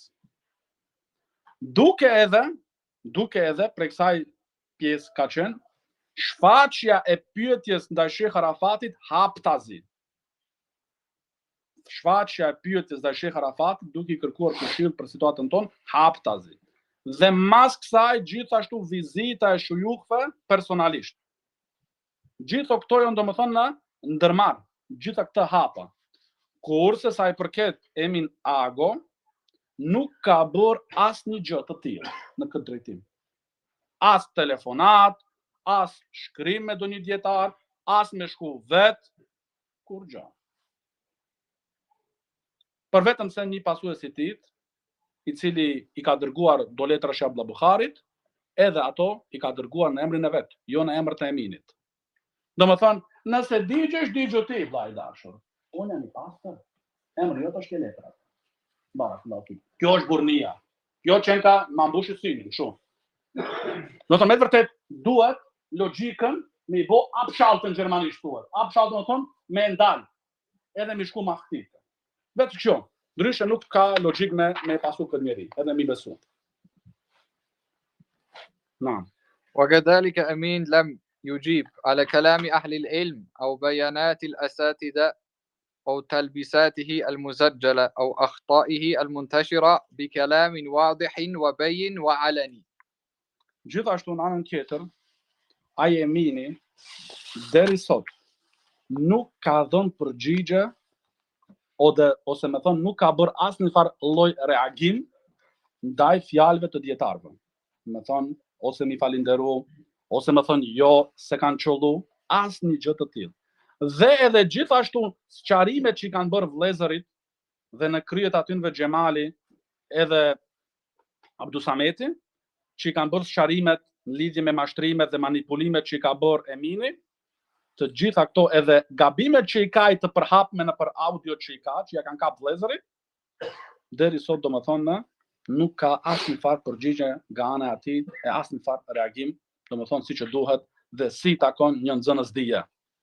Speaker 2: Duke edhe prej kësaj pjesë ka qenë shfaqja e pyetjes ndaj Sheh Arafatit haptazi. Shfaqja e pyetjes ndaj Sheh Arafatit duke i kërkuar këshill për situatën tonë haptazi. Dhe mas kësaj gjithashtu vizita e shujukëve personalisht. Gjitho këto janë domethënë në ndërmarr, gjitha këtë hapa. Kurse sa i përket Emin Ago, nuk ka bërë asnjë gjë të tillë në këtë drejtim. As telefonat, as shkrim me ndonjë dietar, as me shku vet, kur gjë. Për vetëm se një pasues i tij, i cili i ka dërguar do letra Shabla Bukharit, edhe ato i ka dërguar në emrin e vet, jo në emrin e Eminit. Domethënë, nëse digjesh, digjo ti, vllai dashur. Unë jam i pastër, emri jot është letra. Barakallahu fik. Kjo është burrnia. Kjo çenka ma mbushi syrin, kështu. Do të me vërtet duhet logjikën me i bë abshaltën gjermanisht thuhet. Abshalt do të thonë me ndal. Edhe me shku mahtit. Vetë kjo. Ndryshe nuk ka logjik me pasu këtë njeri, edhe mi besu. Naam.
Speaker 3: وكذلك أمين لم يجيب على كلام أهل العلم أو بيانات الأساتذة أو تلبيساته المسجلة أو أخطائه المنتشرة بكلام واضح وبين وعلني.
Speaker 2: Gjithashtu në anën tjetër, ai Emini deri sot nuk ka dhënë përgjigje ose me thonë nuk ka bërë asnjë farë lloj reagim ndaj fjalëve të dietarëve. Me thonë ose mi falinderu, ose me thonë jo se kanë qollu, asnjë gjë të tillë. Dhe edhe gjithashtu sqarimet që i kanë bërë vëllezërit dhe në kryet atynve Xhemali edhe Abdusameti, që i kanë bërë sqarimet në lidhje me mashtrimet dhe manipulimet që i ka bërë Emini, të gjitha këto edhe gabimet që i ka i të përhapme në për audio që i ka, që ja kanë kap vëllezërit, deri sot domethënë nuk ka asnjë farë përgjigje nga ana e atij e asnjë farë reagim, domethënë siç e duhet dhe si takon një nxënës dije.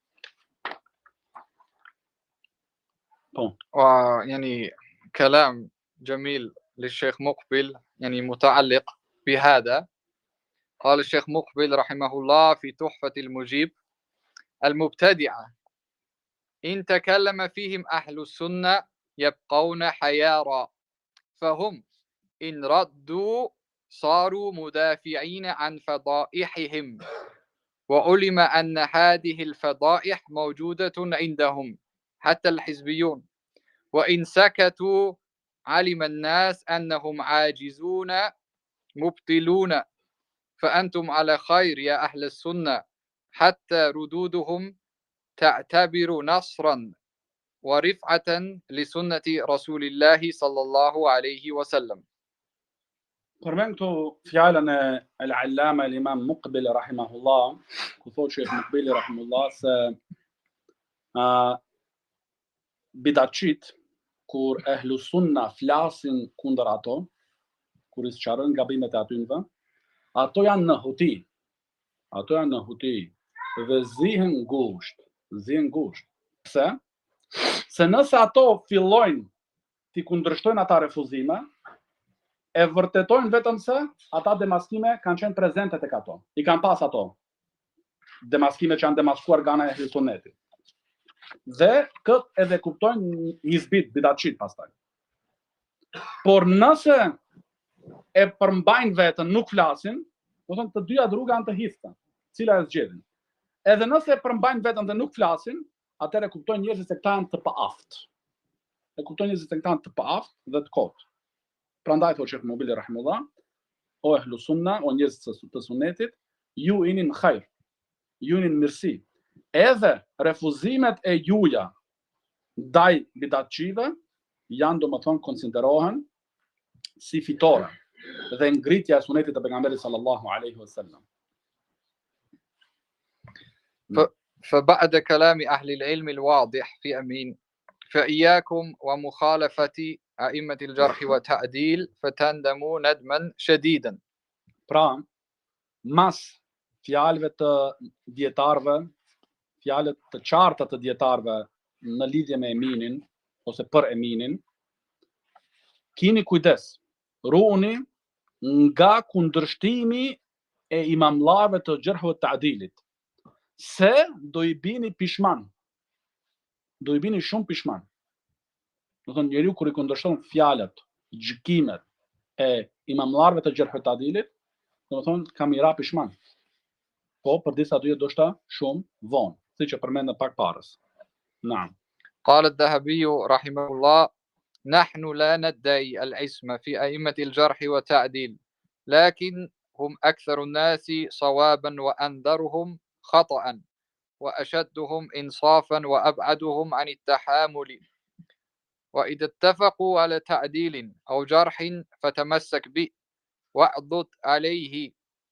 Speaker 3: ويعني كلام جميل للشيخ مقبل يعني متعلق بهذا. قال الشيخ مقبل رحمه الله في تحفة المجيب: المبتدعة إن تكلم فيهم أهل السنة يبقون حيارى، فهم إن ردوا صاروا مدافعين عن فضائحهم، وعلم أن هذه الفضائح موجودة عندهم حتى الحزبيون، وإن سكتوا علم الناس أنهم عاجزون مبطلون، فأنتم على خير يا أهل السنة حتى ردودهم تعتبر نصرا ورفعة لسنة رسول الله صلى الله عليه وسلم.
Speaker 2: Përmend këtu fjalën e al-Allama al-Imam Muqbil rahimahullah, ku thotë Sheikh Muqbil rahimahullah se bidatçit kur ehlu sunna flasin kundër ato, kur i sqarojnë gabimet e atynve, ato janë në huti. Ato janë në huti dhe zihen ngusht. Pse? Se nëse ato fillojnë t'i kundërshtojnë ata refuzime, e vërtetojnë vetëm se ata demaskime kanë qenë prezente tek ato. I kanë pas ato. demaskime që janë demaskuar nga ana e Ehli Sunnetit. Dhe këtë edhe kuptojnë hizbit, bidatçit pastaj. Por nëse e përmbajnë veten, nuk flasin, do thonë të dyja rruga janë të hidhta, cila e zgjedhin. Edhe nëse e përmbajnë veten dhe nuk flasin, atëherë kuptojnë njerëzit se këta janë të paaft. E kuptojnë njerëzit se këta janë të paaft dhe të kotë. Prandaj thotë Sheikh Mubili rahimullah, o ehlu sunna, o njerëz të sunetit, ju jeni në hajr, ju jeni në mirësi. Edhe refuzimet e juja ndaj bidatçive janë domethënë konsiderohen si fitore dhe ngritja e sunetit të pejgamberit sallallahu alaihi wasallam.
Speaker 3: فبعد كلام أهل العلم الواضح في أمين فإياكم ومخالفة أئمة الجرح والتعديل فتندموا ندما شديدا.
Speaker 2: Pra, mas fjalëve të dietarëve, fjalët të qarta të dietarëve në lidhje me Eminin ose për Eminin, keni kujdes, ruani nga kundërshtimi e imamllarëve të Gjerh dhe Ta'dilit, se do i bini pishman. Do i bini shumë pishman. Do thonë njeriu kur i kundërshton fjalët, gjykimet e imamllarëve të Gjerh dhe Ta'dilit, do thonë kam i ra pishman. Po për disa dyje do shta shumë vonë, siç e përmendëm pak parës. Naam.
Speaker 3: قال الذهبي رحمه الله نحن لا ندعي العصمة في أئمة الجرح والتعديل لكن هم أكثر الناس صوابا وأنذرهم خطأ وأشدهم إنصافا وأبعدهم عن التحامل وإذا اتفقوا على تعديل أو جرح فتمسك به واعضد عليه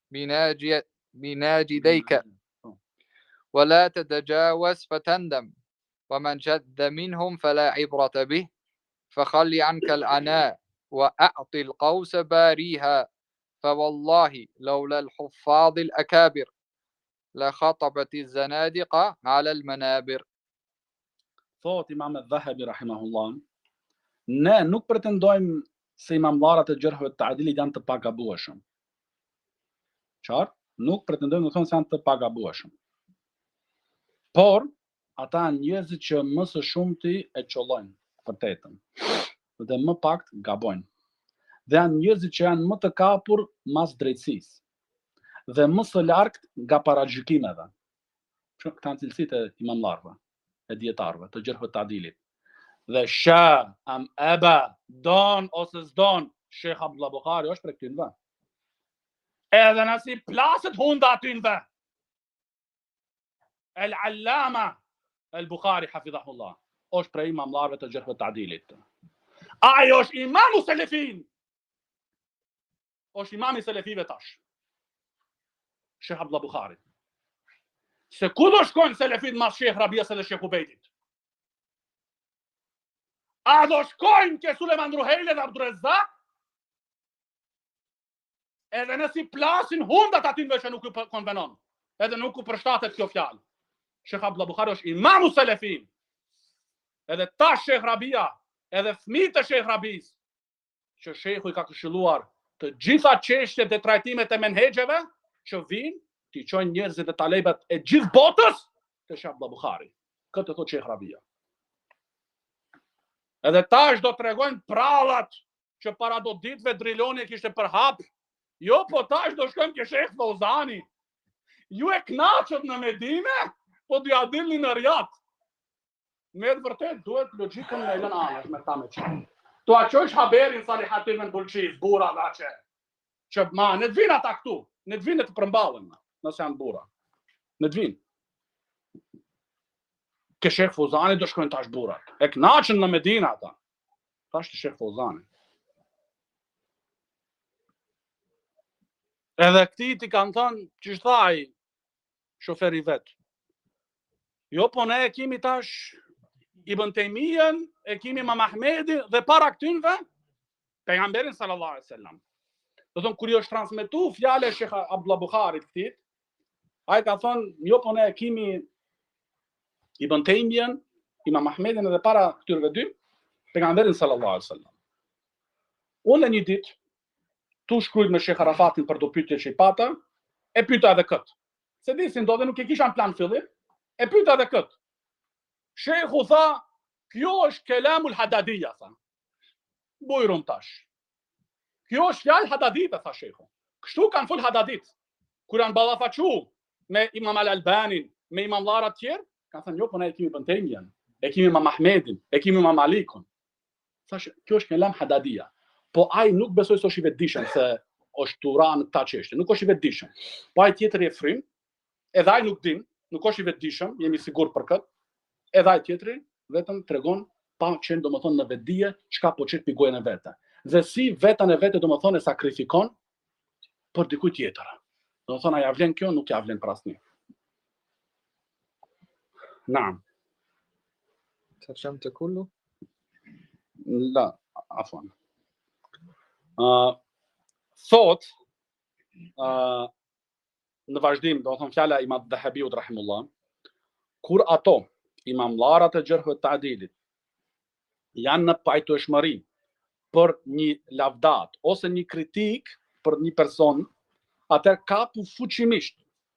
Speaker 3: بناجديك ولا تتجاوز فتندم ومن شد منهم فلا عبرة به فخلي عنك العناء وأعطي القوس باريها فوالله لولا الحفاظ الأكابر لخطبت الزنادقة على المنابر.
Speaker 2: Thot Imam al-Dhahabi rahimahullah, ne nuk pretendojmë se imamllarët e Gjerh dhe Ta'dilit janë të pagabueshëm. Qartë? Nuk pretendojmë të thonë se janë të pagabueshëm. Por ata janë njerëzit që më së shumti e çollojnë vërtetën dhe më pak gabojnë. Dhe janë njerëzit që janë më të kapur mas drejtësisë dhe më së largt nga paragjykimeve. Këta janë cilësitë e imamllarëve, e dietarëve të Gjerh dhe Ta'dilit. Dhe am eba, don ose s'don, Sheikh Abdullah Bukhari është për këtynve. Edhe nësi plaset hunda atynve. El-Allama El-Bukhari hafidhahullah është prej imamllarëve të Gjerh dhe Ta'dilit. Ajo është imamu selefin. Është imami selefive tash. Sheikh Abdullah Bukhari. Se ku do shkojnë selefit mas Sheikh Rabias edhe Sheikh Ubejtit? A do shkojnë ke Suleman Ruhejle dhe Abdurrezzak? Edhe nësi plasin hundat atynve që nuk u konvenon. Edhe nuk u përshtatet kjo fjalë. Sheikh Abdullah Bukhari është imamu selefin. Edhe tash Sheikh Rabia, edhe fëmijët e Sheikh Rabis, që Sheikhu i ka këshilluar të gjitha çështjet e trajtimet e menhegjeve, që vinë, t'i çojnë njerëzit e talebet e gjithë botës te Sheikh Abdullah Bukhari. Këtë thot Sheikh Rabia. Edhe tash do tregojnë prallat që para do ditëve Driloni kishte për hap. Jo, po tash do shkojmë ke Sheikh Fauzani. Ju e knaqët në Medine, po do ja dilni në Riyad. Me të vërtet duhet logjikën me lënë anash me ta me qenë. Tu a qojsh haberin Salihatin në Bulqiz, bura dhe që ma, në të vinë ata këtu, në të vinë të përmbalën, nëse janë bura. Në të vinë. Ke Sheikh Fauzani do shkojnë tash burat. E knaqën në Medina ata. Tash të Sheikh Fauzani. Edhe këti ti kanë thënë që shthaj shoferi vetë. Jo, po ne e kimi tash Ibn Tejmijen, e kimi Imam Ahmedin dhe para këtynve pejgamberin sallallahu alaihi wasallam. Do thonë kur i është transmetu fjale Sheikh Abdullah Bukharit këtit, ai ka thonë, jo, po ne e kimi Ibn Tejmijen, Imam Ahmedin dhe para këtyrve dy, pejgamberin sallallahu alaihi wasallam. Unë një ditë tu shkrujt me Sheikh Arafatin për do pyetje që i pata, e pyeta edhe këtë. Se di si ndodhe, nuk e kisha në plan fillim. E pyeta edhe kët. Shejhu tha, kjo është kelamul Hadadija, tha. Bujrum tash. Kjo është fjalë Hadadite, tha shejhu. Kështu kanë fol Hadadit. Kur janë ballafaqu me Imam Al-Albanin, me Imam Lara të tjerë, kanë thënë jo, po ne e kemi Ibn Taymiyan, e kemi Imam Ahmedin, e kemi Imam Malikun. Thash, kjo është kelam Hadadija. Po ai nuk besoi se është i vetëdijshëm se është turan këta çështje. Nuk është i vetëdijshëm. Po ai tjetri e frym, edhe ai nuk din, nuk është i vetëdijshëm, jemi sigurt për këtë. Edhe ai tjetri vetëm tregon pa qenë domethënë në vetdije çka po çet pikojën e vetë. Dhe si vetën e vetë domethënë e sakrifikon për dikujt tjetër. Domethënë a ja vlen kjo, nuk ja vlen për asnjë. Naam.
Speaker 3: ترجمت كله؟
Speaker 2: La, afwan. Thot në vazhdim, do të thonë fjala e Imam Dhahabiut rahimullah, kur ato imamllarat e Jarh të Ta'dilit janë në pajtueshmëri për një lavdat ose një kritik për një person, atëherë kapu fuqimisht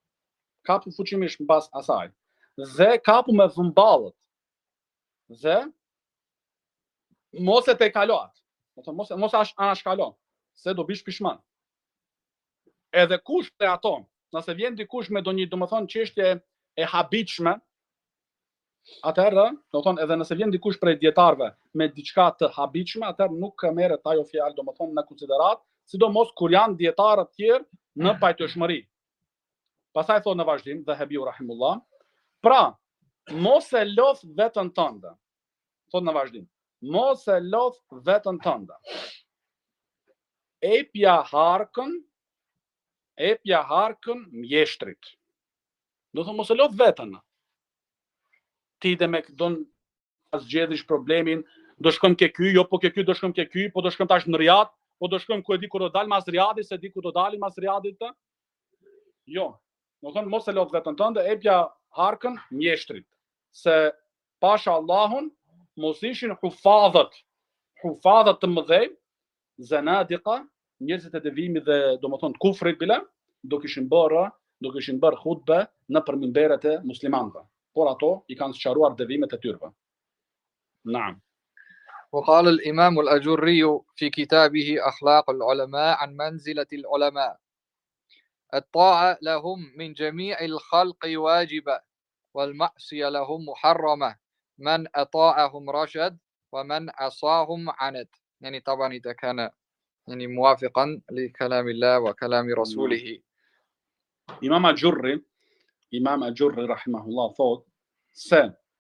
Speaker 2: mbas asaj dhe kapu me vëmballët dhe mos e te kaloat. Mos anashkalon, se do bish pishman. Edhe kush për ato, nëse vjen dikush me ndonjë domethënë çështje e habitshme, atëherë, domethënë edhe nëse vjen dikush prej dietarëve me diçka të habitshme, atëherë nuk merret ajo fjalë domethënë në konsiderat, sidomos kur janë dietarë të tjerë në pajtueshmëri. Pastaj thonë në vazhdim Dhahabiu rahimullah, pra, mos e lodh veten tënde. Thotë në vazhdim, mos e lodh veten tënde. Epja harkën mjeshtrit. Do thonë mos e lodh veten. Ti dhe me don pas zgjedhish problemin, do shkojmë ke ky, jo po ke ky, do shkojmë ke ky, po do shkojmë tash në Riyadh, po do shkojmë ku e di ku do dal mas Riyadhit, se di ku do dalim mas Riyadhit të. Jo. Do thonë mos e lodh veten tënde, epja harkën mjeshtrit. Se pasha Allahun mos ishin hufadhat të mëdhej, zanadiqa, njerëzit e devimit dhe domethënë kufrit bile, do kishin bërë hutbe në përminberet e muslimanëve. Por ato i kanë sqaruar devimet e tyre. Naam.
Speaker 3: وقال الإمام الأجري في كتابه أخلاق العلماء عن منزلة العلماء: الطاعة لهم من جميع الخلق واجبة، والمعصية لهم محرمة، من أطاعهم رشد ومن عصاهم عند. يعني طبعا إذا كان يعني موافقا لكلام الله وكلام رسوله.
Speaker 2: Imam Al-Jurri rahimahullah thot se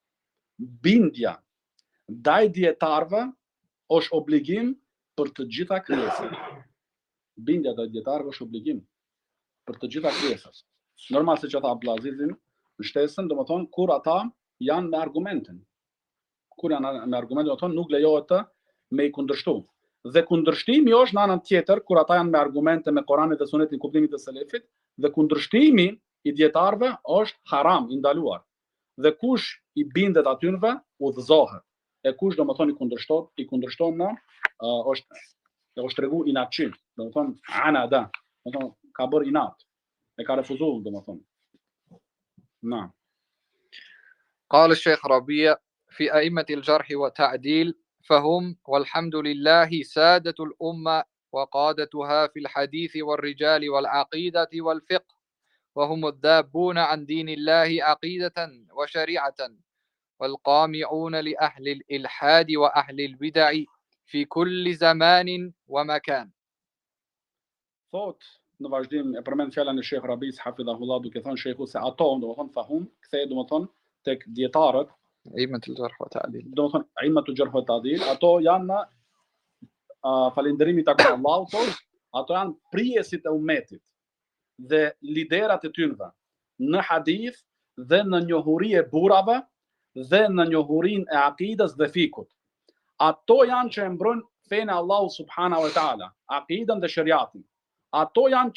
Speaker 2: bindja ndaj dietarëve është obligim për të gjitha krijesat. Bindja ndaj dietarëve është obligim për të gjitha krijesat. Normal se që tha Abdulazizin në shtesën, domethënë kur ata janë me argumentin. Kur janë me argumentin, domethënë nuk lejohet të me I kundërshtu. Dhe kundërshtimi është në anën tjetër kur ata janë me argumente me Koranin dhe Sunetin kuptimit të selefit, dhe kundërshtimi I dietarëve është haram, I ndaluar. Dhe kush I bindet atynve udhëzohet. E kush domethënë I kundërshton në është tregu inatçi, domethënë anada, domethënë ka bërë inat. E ka refuzuar domethënë. Na.
Speaker 3: قال الشيخ ربيع في أئمة الجرح والتعديل: فهم والحمد لله سادة الأمة وقادتها في الحديث والرجال والعقيدة والفقه، وهم الذابون عن دين الله عقيدة وشريعة، والقامعون لأهل الإلحاد وأهل البدع في كل زمان ومكان.
Speaker 2: Thot në vazhdim e përmend fjalën e Sheh Rabis hafidhahullah, duke thënë shehu se ato domethënë fahum, kthej domethënë tek dietarët
Speaker 3: أئمة الجرح والتعديل.
Speaker 2: domethënë aimatul jarh wa ta'dil, ato janë në falënderimi tek Allahu, ato janë prijesit e ummetit dhe liderat e tyre në hadith dhe në njohuri e burrave dhe në njohurinë e akides dhe fikut. Ato janë që e mbrojnë fenë e Allahu subhanahu wa taala, akiden dhe shariatin. Ato janë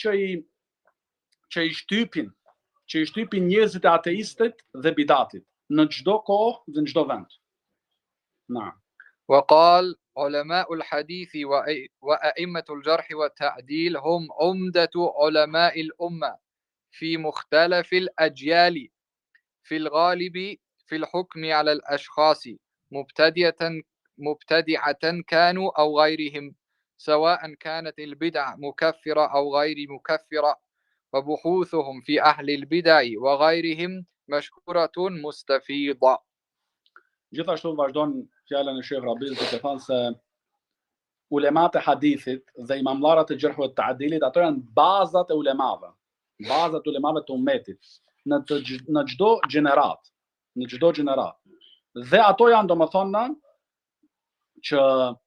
Speaker 2: që i shtypin njerëzit e ateistit dhe bidatit në çdo kohë dhe në çdo vend. Na.
Speaker 3: وقال علماء الحديث وأئمة الجرح والتعديل هم عمدة علماء الأمة في مختلف الأجيال في الغالب في الحكم على الأشخاص مبتدعة كانوا أو غيرهم، سواء كانت البدع مكفرة أو غير مكفرة، وبحوثهم في أهل البدع وغيرهم مشكورة مستفيضة.
Speaker 2: Gjithashtu vazhdon fjalën e Sheh Rabil duke thënë se ulemat e hadithit dhe imamllarët e gjerhve të ta'dilit, ato janë bazat e ulemave. Bazat e ulemave të ummetit në çdo gjenerat, Dhe ato janë domethënë që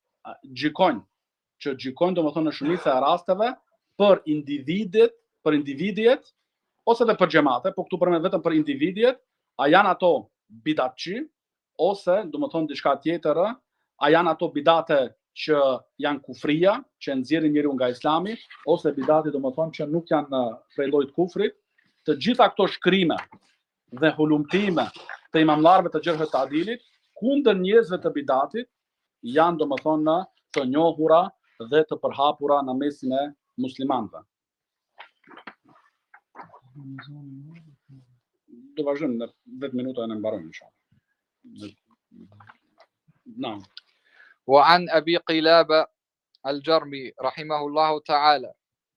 Speaker 2: gjykojnë domethënë në shumicën e rasteve për individjet ose edhe për xhamate, po këtu përmend vetëm për individjet, a janë ato bidatçi ose domethënë diçka tjetër, a janë ato bidate që janë kufria, që nxjerrin njeriu nga Islami, ose bidate domethënë që nuk janë prej llojit kufrit. Të gjitha këto shkrime dhe hulumtime të imamllarëve të gjerhve të adilit kundër njerëzve të bidatit janë domethënë të njohura dhe të përhapura në mesin e muslimanëve. Do vazhdojmë në 10 minuta e në mbarojmë inshallah. نعم.
Speaker 3: وعن أبي قلابة الجرمي رحمه الله تعالى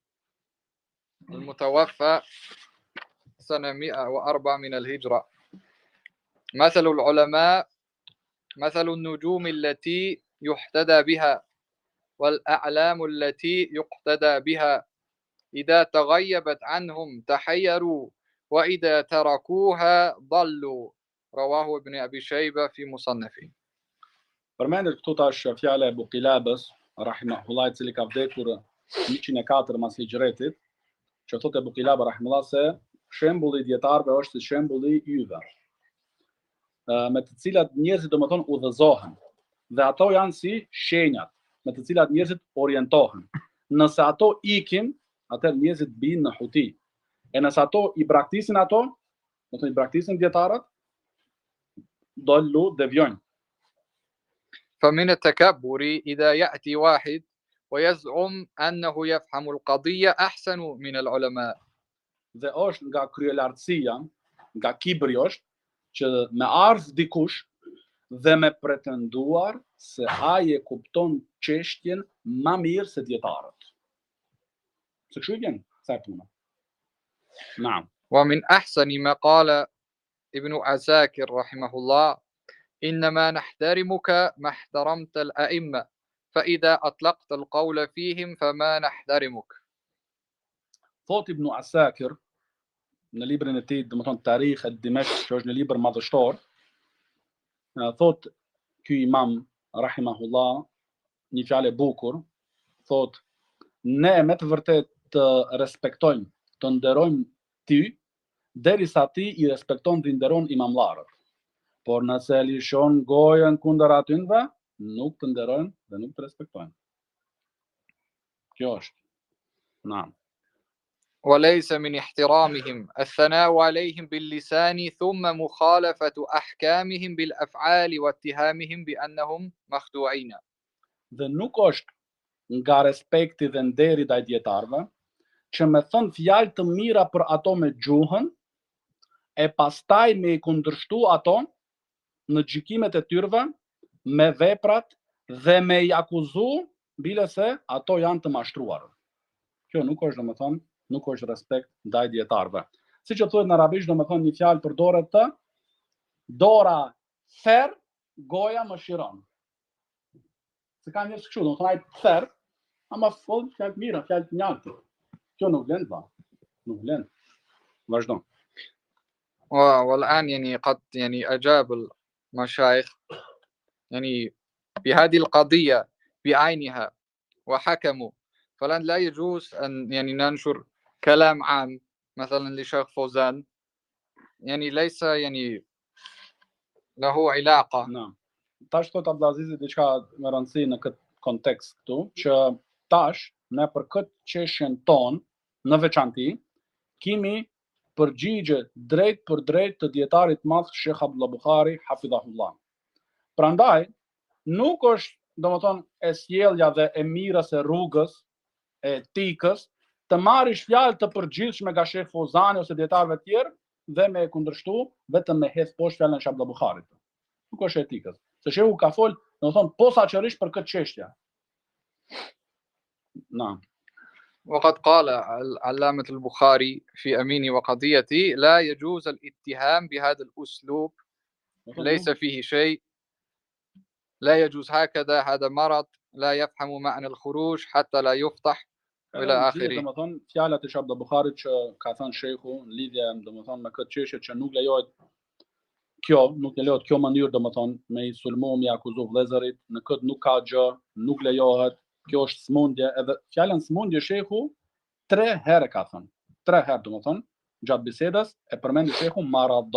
Speaker 3: المتوفى سنة 104 من الهجرة: مثل العلماء مثل النجوم التي يحتدى بها والأعلام التي يقتدى بها، إذا تغيبت عنهم تحيروا وإذا تركوها ضلوا. رواه ابن أبي شيبة في مصنفه.
Speaker 2: Përmendet këtu tash fjala e Abu Qilabës, rahimahullah, I cili ka vdekur 104 mas hijretit, që thotë Abu Qilaba rahimahullah se shembulli i dietarëve është si shembulli i yve, me të cilat njerëzit domethënë udhëzohen, dhe ato janë si shenjat me të cilat njerëzit orientohen. Nëse ato ikin, atëherë njerëzit binë në huti. E nëse ato I braktisin ato, domethënë I braktisin dietarët, dollu devjojnë.
Speaker 3: فمن التكبر إذا يأتي واحد ويزعم أنه يفهم القضية أحسن من العلماء.
Speaker 2: Dhe është nga kryelartësia, nga kibri është që me ardh dikush dhe me pretenduar se ai e kupton çështjen më mirë se dietarët. Se kështu vjen sa puna. Naam.
Speaker 3: ومن أحسن ما قال ابن عساكر رحمه الله: إنما نحترمك ما احترمت الأئمة، فإذا أطلقت القول فيهم فما نحترمك.
Speaker 2: Thot Ibn Asakir në librin e tij, domethënë Tarikh al-Dimashq, që është një libër madhështor, thot ky imam rahimahullah një fjalë e bukur, thot ne me të vërtet të respektojmë, të nderojmë ty derisa ti I respekton dhe nderon imamllarët. Por nëse lishon gojën kundër atyve, nuk të nderojnë dhe nuk të respektojnë. Kjo është. Naam.
Speaker 3: وليس من احترامهم الثناء عليهم باللسان ثم مخالفة أحكامهم بالأفعال واتهامهم بأنهم مخدوعين.
Speaker 2: Dhe nuk është nga respekti dhe nderi ndaj dietarëve që me thënë fjalë të mira për ato me gjuhën e pastaj me I kundërshtu ato në gjykimet e tyre me veprat dhe me I akuzu bile se ato janë të mashtruar. Kjo nuk është domethënë, nuk është respekt ndaj dietarëve. Siç e thuhet në arabisht, domethënë një fjalë përdoret të dora therr, goja mëshiron. Se ka njerëz kështu, domethënë ai therr, ama fol fjalë të mira, fjalë të njartë. Kjo nuk vlen valla. Nuk vlen. Vazhdo.
Speaker 3: والآن يعني قد يعني أجاب المشايخ يعني بهذه القضية بعينها وحكموا، فلن لا يجوز أن يعني ننشر كلام عام مثلا لشيخ فوزان يعني ليس يعني له علاقة.
Speaker 2: نعم. Tash thot Abdulazizi diçka me rëndësi në këtë kontekst këtu, që tash ne për këtë çështjen tonë në veçanti kemi përgjigje drejt për drejt të dietarit madh Sheikh Abdullah Buhari hafidhahullah. Prandaj nuk është domethënë e sjellja dhe e mirës e rrugës e etikës të marrish fjalë të përgjithshme nga Sheh Fozani ose dietarëve të tjerë dhe me kundërshtu vetëm me hedh poshtë fjalën e Sheikh Abdullah Bukharit. Nuk është etikës. Se shehu ka fol, domethënë posaçërisht për këtë çështje. Na.
Speaker 3: وقد قال العلامة البخاري في أميني وقضيتي لا يجوز الاتهام بهذا الأسلوب ليس فيه شيء لا يجوز هكذا هذا مرض لا يفهم معنى الخروج حتى لا يفتح إلى آخره.
Speaker 2: Domethënë fjalat e Sheikh Abdullah Bukharit që ka thënë shehu në lidhje domethënë me këtë çështje që nuk lejohet kjo mënyrë domethënë me i sulmu, me akuzu vëllezërit, në këtë nuk ka gjë, nuk lejohet. Kjo është smundje, edhe fjalën smundje shehu 3 herë ka thënë. 3 herë domethënë gjatë bisedës e përmendi shehu marad.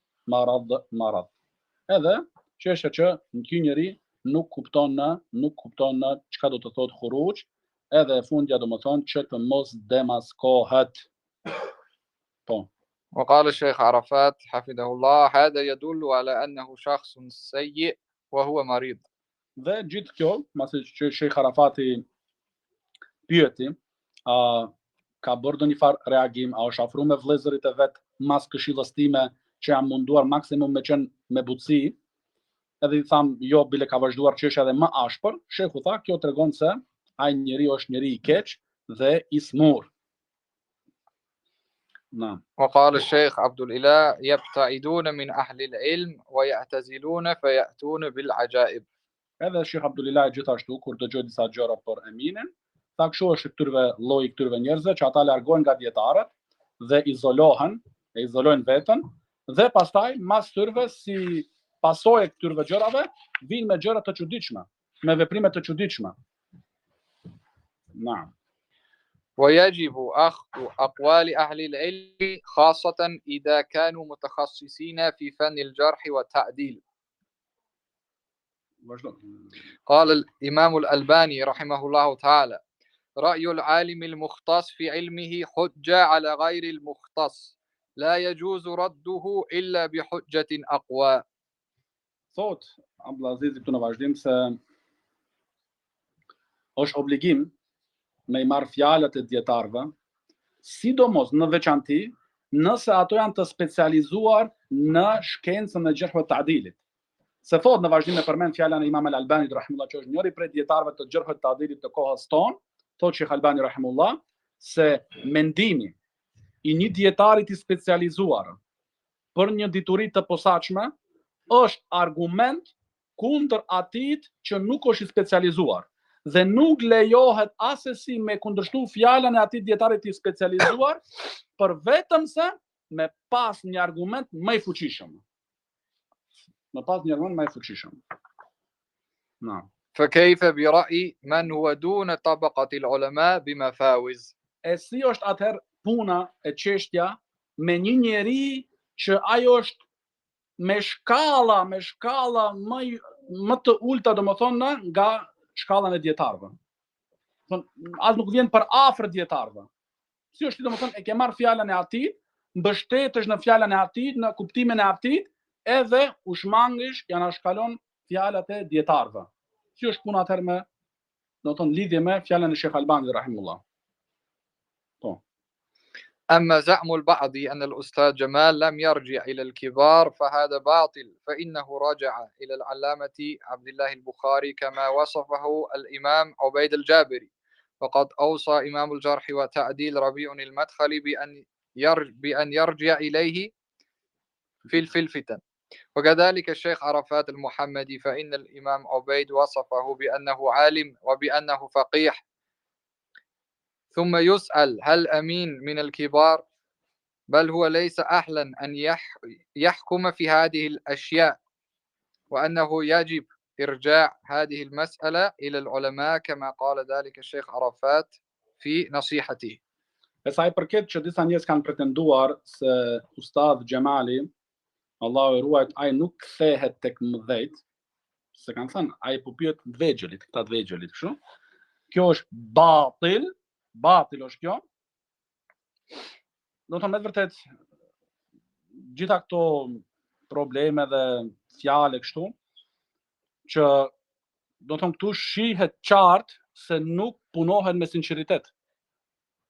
Speaker 2: Edhe çështja që ky njeri nuk kupton çka do të thotë khuruj, edhe e fundja domethënë që të mos demaskohet. Po.
Speaker 3: وقال الشيخ عرفات حفظه الله هذا يدل على أنه شخص سيء وهو مريض.
Speaker 2: Dhe gjithë kjo, masi që Sheikh Arafati pyeti, ka bërë ndonjë farë reagim, a është afruar me vëllezërit e vet mas këshillës time që jam munduar maksimum me qenë me butësi, edhe i tham jo bile ka vazhduar çështja edhe më ashpër, shehu tha kjo tregon se ai njeri është njeri i keq dhe i smur. نعم.
Speaker 3: وقال الشيخ عبد الإله يبتعدون من أهل العلم ويعتزلون فيأتون بالعجائب.
Speaker 2: Edhe Sheikh Abdulillah gjithashtu kur dëgjoi disa gjëra për Eminin, tha kështu është lloji këtyre njerëzve që ata largohen nga dietarët dhe izolojnë veten dhe pastaj mas tyre si pasojë këtyre gjërave vinë me gjëra të çuditshme, me veprime të çuditshme. نعم.
Speaker 3: ويجب أخذ أقوال أهل العلم خاصة إذا كانوا متخصصين في فن الجرح والتعديل. قال الإمام الألباني رحمه الله تعالى رأي العالم المختص في علمه حجة على غير المختص لا يجوز رده إلا بحجة أقوى.
Speaker 2: Thot Abdulaziz këtu në vazhdim se është obligim me i marrë fjalët e dietarëve, sidomos në veçanti nëse ato janë të specializuar në shkencën e gjerhut të adilit. Se thot në vazhdim e përmend fjalën e Imam al-Albanit rahimullah që është njëri prej dietarëve të gjerhut të adilit të kohës tonë, thot Sheikh Albani rahimullah se mendimi i një dietari i specializuar për një dituri të posaçme është argument kundër atit që nuk është i specializuar dhe nuk lejohet asesi me kundërshtu fjalën e atij dietarit i specializuar për vetëm se me pas një argument më i fuqishëm. نعم.
Speaker 3: فكيف برأي من هو دون طبقة العلماء بمفاوز؟
Speaker 2: E si është atëherë puna e çështja me një njeri që ajo është me shkalla më të ulta domethënë nga shkallën e dietarëve. As nuk vjen për afër dietarëve. Si është domethënë e ke marr fjalën e atij, mbështetesh në fjalën e atij, në kuptimin e atij, edhe u shmangish janë shkalon fjalat e dietarëve. Si është puna atëherë me domethënë lidhje me fjalën e Sheikh Albani rahimullah. Po.
Speaker 3: أما زعم البعض أن الأستاذ جمال لم يرجع إلى الكبار فهذا باطل فإنه رجع إلى العلامة عبد الله البخاري كما وصفه الإمام عبيد الجابري وقد أوصى إمام الجرح والتعديل ربيع المدخلي بأن يرجع إليه في الفتن وكذلك الشيخ عرفات المحمدي فإن الإمام عبيد وصفه بأنه عالم وبأنه فقيه ثم يسأل هل أمين من الكبار بل هو ليس أهلا أن يحكم في هذه الأشياء وأنه يجب إرجاع هذه المسألة إلى العلماء كما قال ذلك الشيخ عرفات في نصيحته.
Speaker 2: Sa i përket që disa njerëz kanë pretenduar se Ustadh Xhamali, Allahu e ruajt, ai nuk kthehet tek mëdhejt, se kanë thënë ai po pyet vexhelit, këta të vexhelit kështu. Kjo është batil është kjo. Do të thonë me vërtet gjitha këto probleme dhe fjale kështu që do të thonë këtu shihet qartë se nuk punohen me sinqeritet.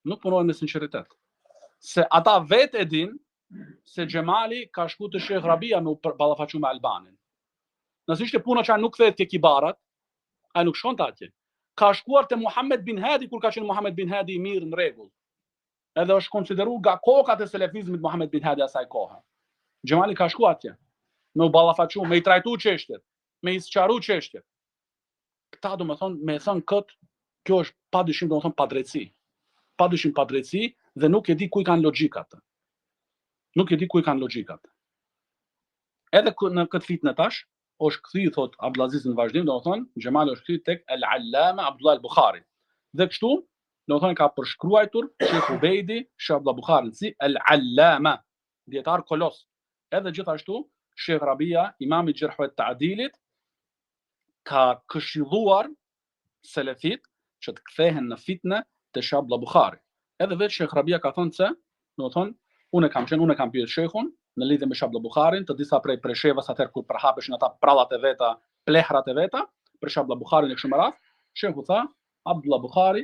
Speaker 2: nuk punojnë me sinqeritet. Se ata vetë e din se Xhemali ka shku te Sheikh Rabia me u ballafaqu me Albanin. Nëse ishte puna që nuk kthehet ke kibarat, ai nuk shkonte atje. Ka shkuar te Muhammed bin Hadi kur ka qenë Muhammed bin Hadi I mirë në rregull. Edhe është konsideruar nga kokat e selefizmit Muhammed bin Hadi asaj kohe. Xhemali ka shkuar atje me u ballafaqu, me I trajtu çështjet, me I sqaru çështjet. Këta domethënë me thënë kët, kjo është padyshim domethënë padrejtësi. Padyshim padrejtësi dhe nuk e di ku I kanë logjikat. Nuk e di ku I kanë logjikat. Edhe në këtë fitnë tash, është kthy thot Abdulaziz në vazhdim, domethënë Xhemali është kthy tek Al-Allama Abdullah al-Bukhari. Dhe kështu, domethënë ka përshkruar Sheikh Ubeidi, Sheikh Abdullah Bukhari si Al-Allama, dietar kolos. Edhe gjithashtu Sheikh Rabia, Imam I Jarh wa Ta'dilit, ka këshilluar selefit që të kthehen në fitnë te Sheikh Abdullah Bukhari. Edhe vetë Sheikh Rabia ka thënë se, domethënë unë kam pyetur sheikhun në lidhje me Sheikh Abdullah Bukharin, të disa prej preshevas atëherë kur përhapeshin ata prallat e veta, plehrat e veta, për Sheikh Abdullah Bukharin e kështu me radhë, sheikhu tha, Abdullah Bukhari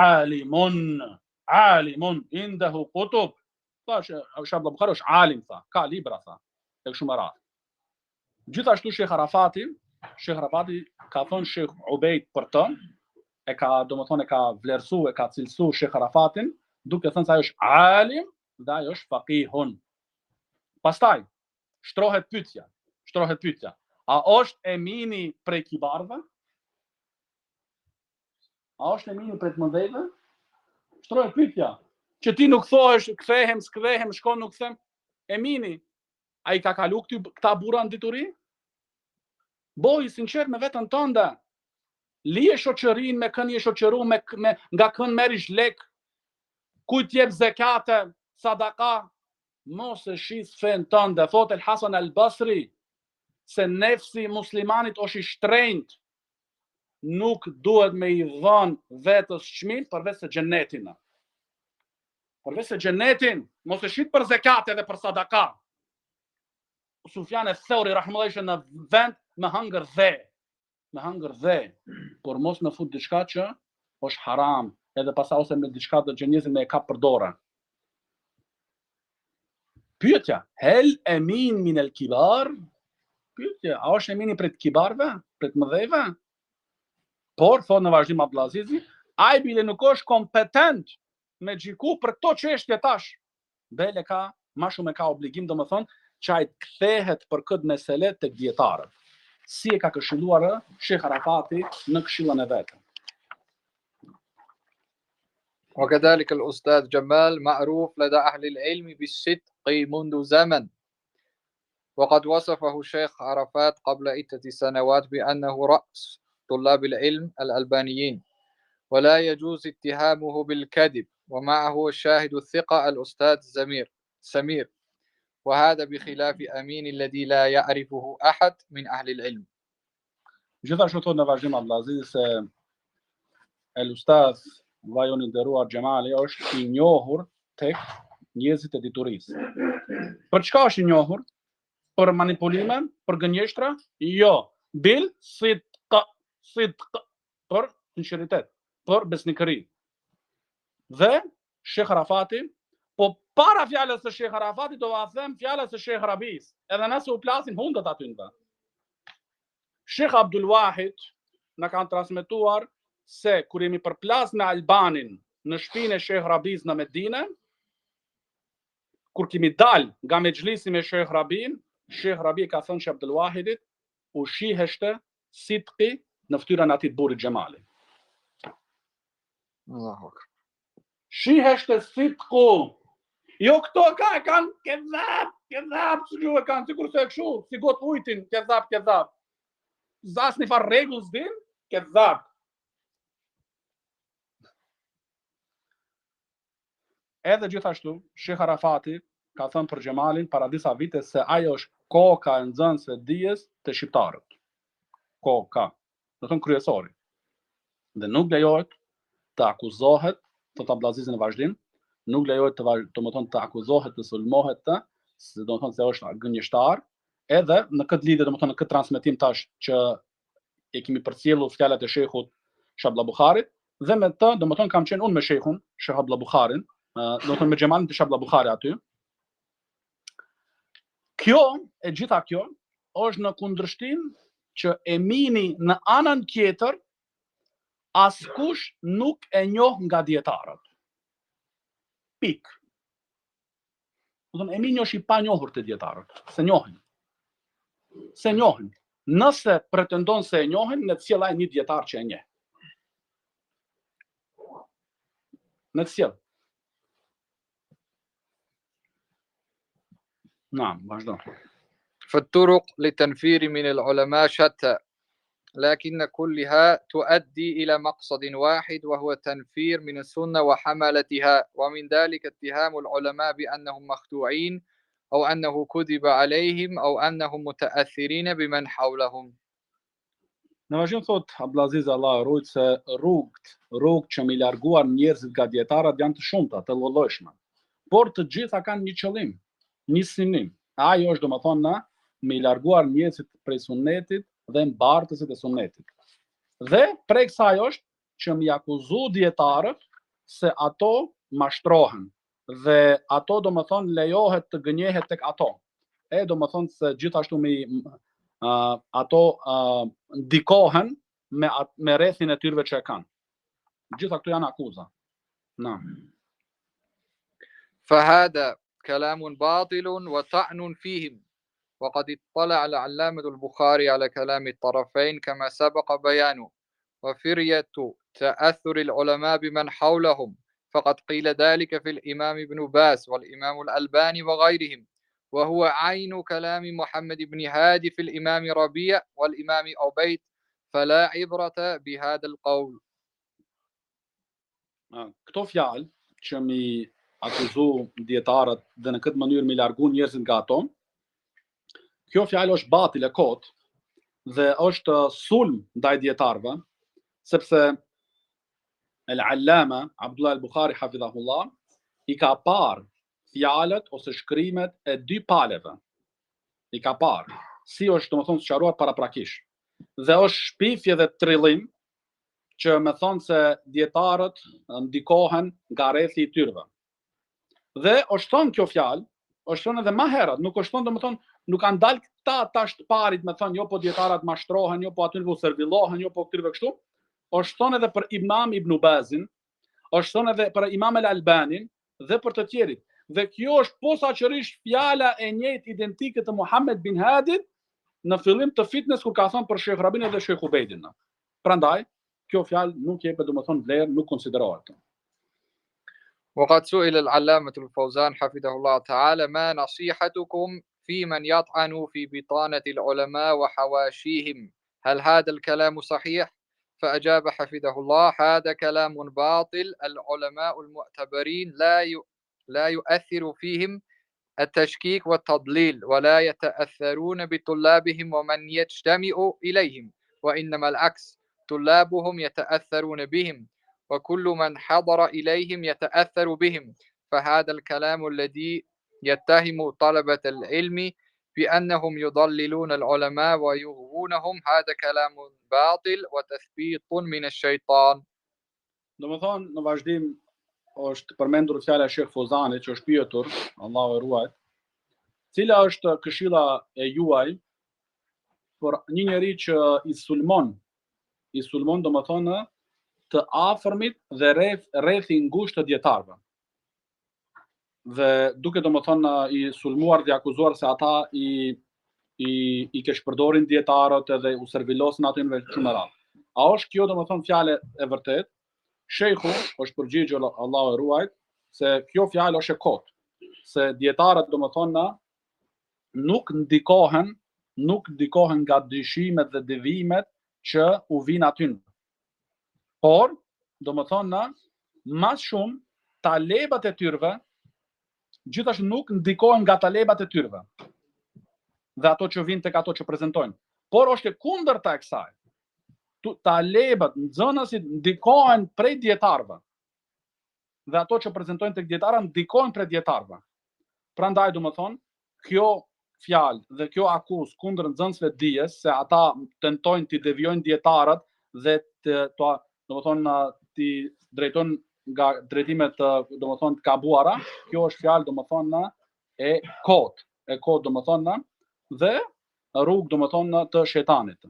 Speaker 2: alimun indahu kutub. Tha Sheikh Abdullah Bukhari është alim tha, ka libra tha, e kështu me radhë. Gjithashtu Sheikh Arafati ka thënë Sheikh Ubeid për të, e ka vlerësuar, e ka cilësuar Sheikh Arafatin, duke thënë se ai është alim dhe ai është faqihun. Pastaj shtrohet pyetja. A është Emini prej kibarëve? A është Emini prej të mëdhejve? Shtrohet pyetja. Që ti nuk thohesh kthehem, s'kthehem, shkon nuk them. Emini, ai ka kalu këta burra në dituri? Boj sinqert me veten tënde. Lije shoqërinë me kën je shoqëru me nga kën merrish lek, kujt jep zekate, sadaka, mos e shis fen tënde. Thot El Hasan Al Basri se nefsi muslimanit është I shtrenjt, nuk duhet me I dhën vetës çmim përveç se xhenetin. Përveç se xhenetin, mos e shit për zekate dhe për sadaka. Sufjan al-Thauri rahimahullahu në vend me hëngër dhe, por mos me fut diçka që është haram, edhe pastaj ose me diçka të xhenizin me e kap për dorë. Pyetja, hel emin min el kibar? Pyetja, a është Emini prej të kibarve, prej të mëdhejve? Por, thot në vazhdim Abdulazizi, ai bile nuk është kompetent me xhiku për këto çështje tash. Bele ka, ma shumë e ka obligim domethënë që ai të kthehet për këtë mesele tek dietarët. Si e ka këshilluar Sheikh Arafati në këshillën e vet.
Speaker 3: وكذلك الأستاذ جمال معروف لدى أهل العلم بالصدق منذ زمن، وقد وصفه الشيخ عرفات قبل 6 سنوات بأنه رأس طلاب العلم الألبانيين، ولا يجوز اتهامه بالكذب، ومعه الشاهد الثقة الأستاذ سمير، وهذا بخلاف أمين الذي لا يعرفه أحد من أهل العلم.
Speaker 2: Gjithashtu thot në vazhdim Abdulaziz se el-Ustadh vajon I nderuar Xhemali është I njohur tek njerëzit e diturisë. Për çka është I njohur? Për manipulime, për gënjeshtra? Jo, bil sidq, për sinqeritet, për besnikëri. Dhe Sheikh Arafati, po para fjalës së Sheikh Arafati do ta them fjalës së Sheikh Rabis, edhe nëse u plasin hundët aty në. Sheikh Abdul Wahid na kanë transmetuar se kur jemi përplas me Albanin në shtëpinë e Sheikh Rabis në Medinë, kur kemi dal nga mexhlisi me Sheikh Rabin, Sheikh Rabi ka thënë Sheikh Abdul Wahidit, u shiheshte sidqi në fytyrën e atij burrit Xhemali.
Speaker 3: Allahu akbar.
Speaker 2: Shiheshte sidqu. Jo këto kanë kedhab, ju e kanë sikur se kështu, si got ujtin, kedhab. Zasni far rregull s'din, kedhab. Edhe gjithashtu, Sheikh Arafati ka thënë për Xhemalin para disa vite se ajo është koka e nxënësve dijes të shqiptarët. Koka, do thënë kryesori. Dhe nuk lejohet të akuzohet, thot Abdulaziz në vazhdim, nuk lejohet të akuzohet, të sulmohet të, se do të thonë se është gënjeshtar, edhe në këtë lidhje, do të thonë në këtë transmetim tash që e kemi përcjellur fjalët e shehut Sheikh Abdullah Bukharit, Dhe me të, domethënë kam qenë unë me shehun, Sheh Abdullah Bukharin, domethënë me xhamalin të Sheh Abdullah Bukhari aty. Kjo, e gjitha kjo, është në kundërshtim që e mini në anën tjetër, askush nuk e njoh nga dietarët. Pik. Domethënë e mini është i pa njohur të dietarët, se njohin. Se njohin. Nëse pretendon se e njohin, në të sjellë një dietar që e njeh. Në të sjellë. Naam, vazhdo.
Speaker 3: فالطرق للتنفير من العلماء شتى لكن كلها تؤدي إلى مقصد واحد وهو التنفير من السنة وحملتها ومن ذلك اتهام العلماء بأنهم مخدوعين أو أنه كذب عليهم أو أنهم متأثرين بمن حولهم.
Speaker 2: Në vazhdim thot Abdulaziz Allah rujt se rrugët që mi larguar njerëzit nga dietarët janë të shumta, të llojshme. Por të gjitha kanë një qëllim, një synim. Ajo është domethënë na mi larguar njerëzit prej sunetit dhe mbartësit e sunetit. Dhe prej kësaj është që mi akuzu dietarët se ato mashtrohen dhe ato domethënë lejohet të gënjehet tek ato. Domethënë se gjithashtu ato ndikohen me rrethin e tyre që e kanë. Gjitha këto janë akuza. Na.
Speaker 3: فهذا كلام باطل وطعن فيهم وقد اطلع العلامة البخاري على كلام الطرفين كما سبق بيانه وفرية تأثر العلماء بمن حولهم فقد قيل ذلك في الإمام ابن باز والإمام الألباني وغيرهم وهو عين كلام محمد بن هادي في الإمام ربيع والإمام عبيد فلا عبرة بهذا القول.
Speaker 2: Këto fjalë që mi akuzu dietarët dhe në këtë mënyrë mi largu njerëzit nga ato, kjo fjalë është batil e kot dhe është sulm ndaj dietarëve, sepse al-Allama Abdullah al-Bukhari hafidhahullah i ka parë fjalët ose shkrimet e dy paleve. I ka parë, si është domethënë sqaruar paraprakisht. Dhe është shpifje dhe trillim që me thonë se dietarët ndikohen nga rrethi i tyre. Dhe është thonë kjo fjalë, është thonë edhe më herët, nuk është thonë domethënë nuk kanë dalë këta tash të parit me thonë jo po dietarët mashtrohen, jo po aty u servillohen, jo po këtyre kështu. Është thonë edhe për Imam Ibn Bazin, është thonë edhe për Imam al-Albanin dhe për të tjerit. Dhe kjo është posaçërisht fjala e njëjtë identike të Muhammed bin Hadit në fillim të fitnes kur ka thënë për Sheikh Rabin dhe Sheikh Ubejdin. Prandaj kjo fjalë nuk jepet domethënë vlerë, nuk konsiderohet.
Speaker 3: وقد سئل العلامة الفوزان حفظه الله تعالى ما نصيحتكم في من يطعن في بطانة العلماء وحواشيهم هل هذا الكلام صحيح؟ فأجاب حفظه الله هذا كلام باطل العلماء المعتبرين لا يؤثر فيهم التشكيك والتضليل ولا يتأثرون بطلابهم ومن يجتمع إليهم وإنما العكس طلابهم يتأثرون بهم وكل من حضر إليهم يتأثر بهم فهذا الكلام الذي يتهم طلبة العلم بأنهم يضللون العلماء ويغوونهم هذا كلام باطل وتثبيط من الشيطان.
Speaker 2: Domethënë në vazhdim është përmendur fjala e Sheikh Fozanit që është pyetur, Allahu e ruaj, cila është këshilla e juaj për një njerëz që i sulmon domethënë të afërmit dhe rrethi ngushtë të dietarëve. Dhe duke domethënë i sulmuar dhe akuzuar se ata i keshpërdorin dietarët edhe u servilosin aty në shumë radhë. A është kjo domethënë fjalë e vërtetë? Sheikhu është përgjigjur Allahu e ruaj se kjo fjalë është e kotë, se dietarët domethënë nuk ndikohen nga dyshimet dhe devimet që u vinë aty. Por, domethënë më shumë talebat e tyre gjithashtu nuk ndikohen nga talebat e tyre. Dhe ato që vinë tek ato që prezantojnë. Por është e kundërta e kësaj. Talebat, nxënësit ndikohen prej dietarëve. Dhe ato që prezantojnë tek dietarët ndikohen prej dietarëve. Prandaj domethënë, kjo fjalë dhe kjo akuzë kundër nxënësve të dijes se ata tentojnë të devijojnë dietarët dhe domethënë ti drejton nga drejtimet domethënë të gabuara, kjo është fjalë domethënë e kot domethënë dhe rrugë domethënë të shejtanit.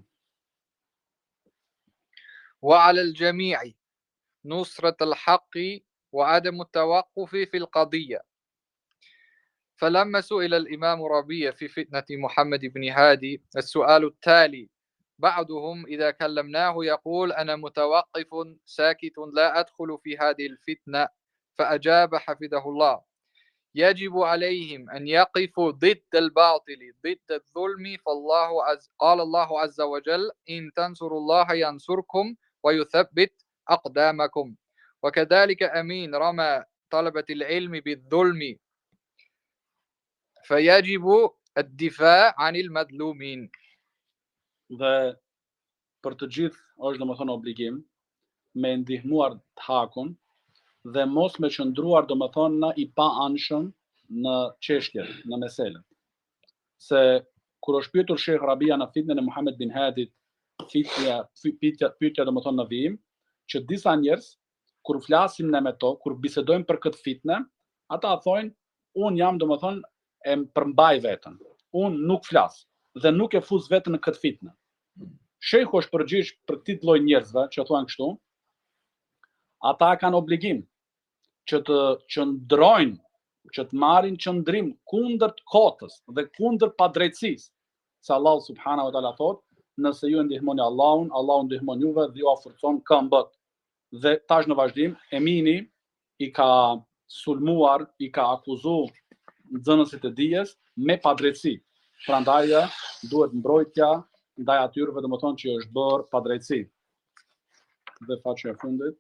Speaker 3: وعلى الجميع نصرة الحق وعدم التوقف في القضية. فلما سئل الإمام ربيع في فتنة محمد بن هادي السؤال التالي، بعضهم إذا كلمناه يقول أنا متوقف ساكت لا أدخل في هذه الفتنة، فأجاب حفظه الله: يجب عليهم أن يقفوا ضد الباطل ضد الظلم، قال الله عز وجل: إن تنصروا الله ينصركم ويثبت أقدامكم. وكذلك أمين رمى طلبة العلم بالظلم، فيجب الدفاع عن المظلومين.
Speaker 2: Dhe për të gjithë është domethënë obligim me ndihmuar të hakun dhe mos me qëndruar domethënë i pa anshëm në çështjet, në meselet. Se kur është pyetur Sheh Rabia në fitnën e Muhammed bin Hadit, pyetja domethënë në vijim, që disa njerëz kur flasim ne me to, kur bisedojmë për këtë fitnë, ata thonë un jam domethënë e përmbaj veten. Un nuk flas dhe nuk e fuz veten në këtë fitnë. Shehu është përgjigj për këtë lloj njerëzve që thonë kështu. Ata kanë obligim që të qëndrojnë, që të marrin qëndrim kundër kotës dhe kundër padrejtësisë. Se Allah subhanahu wa taala thotë, nëse ju ndihmoni Allahun, Allahu ndihmon juve dhe ju forcon këmbët. Dhe tash në vazhdim, Emini i ka sulmuar, i ka akuzuar nxënësit e dijes me padrejtësi. Prandaj duhet mbrojtja ndaj atyre domethënë që është bërë padrejtësi. Dhe faqja e fundit.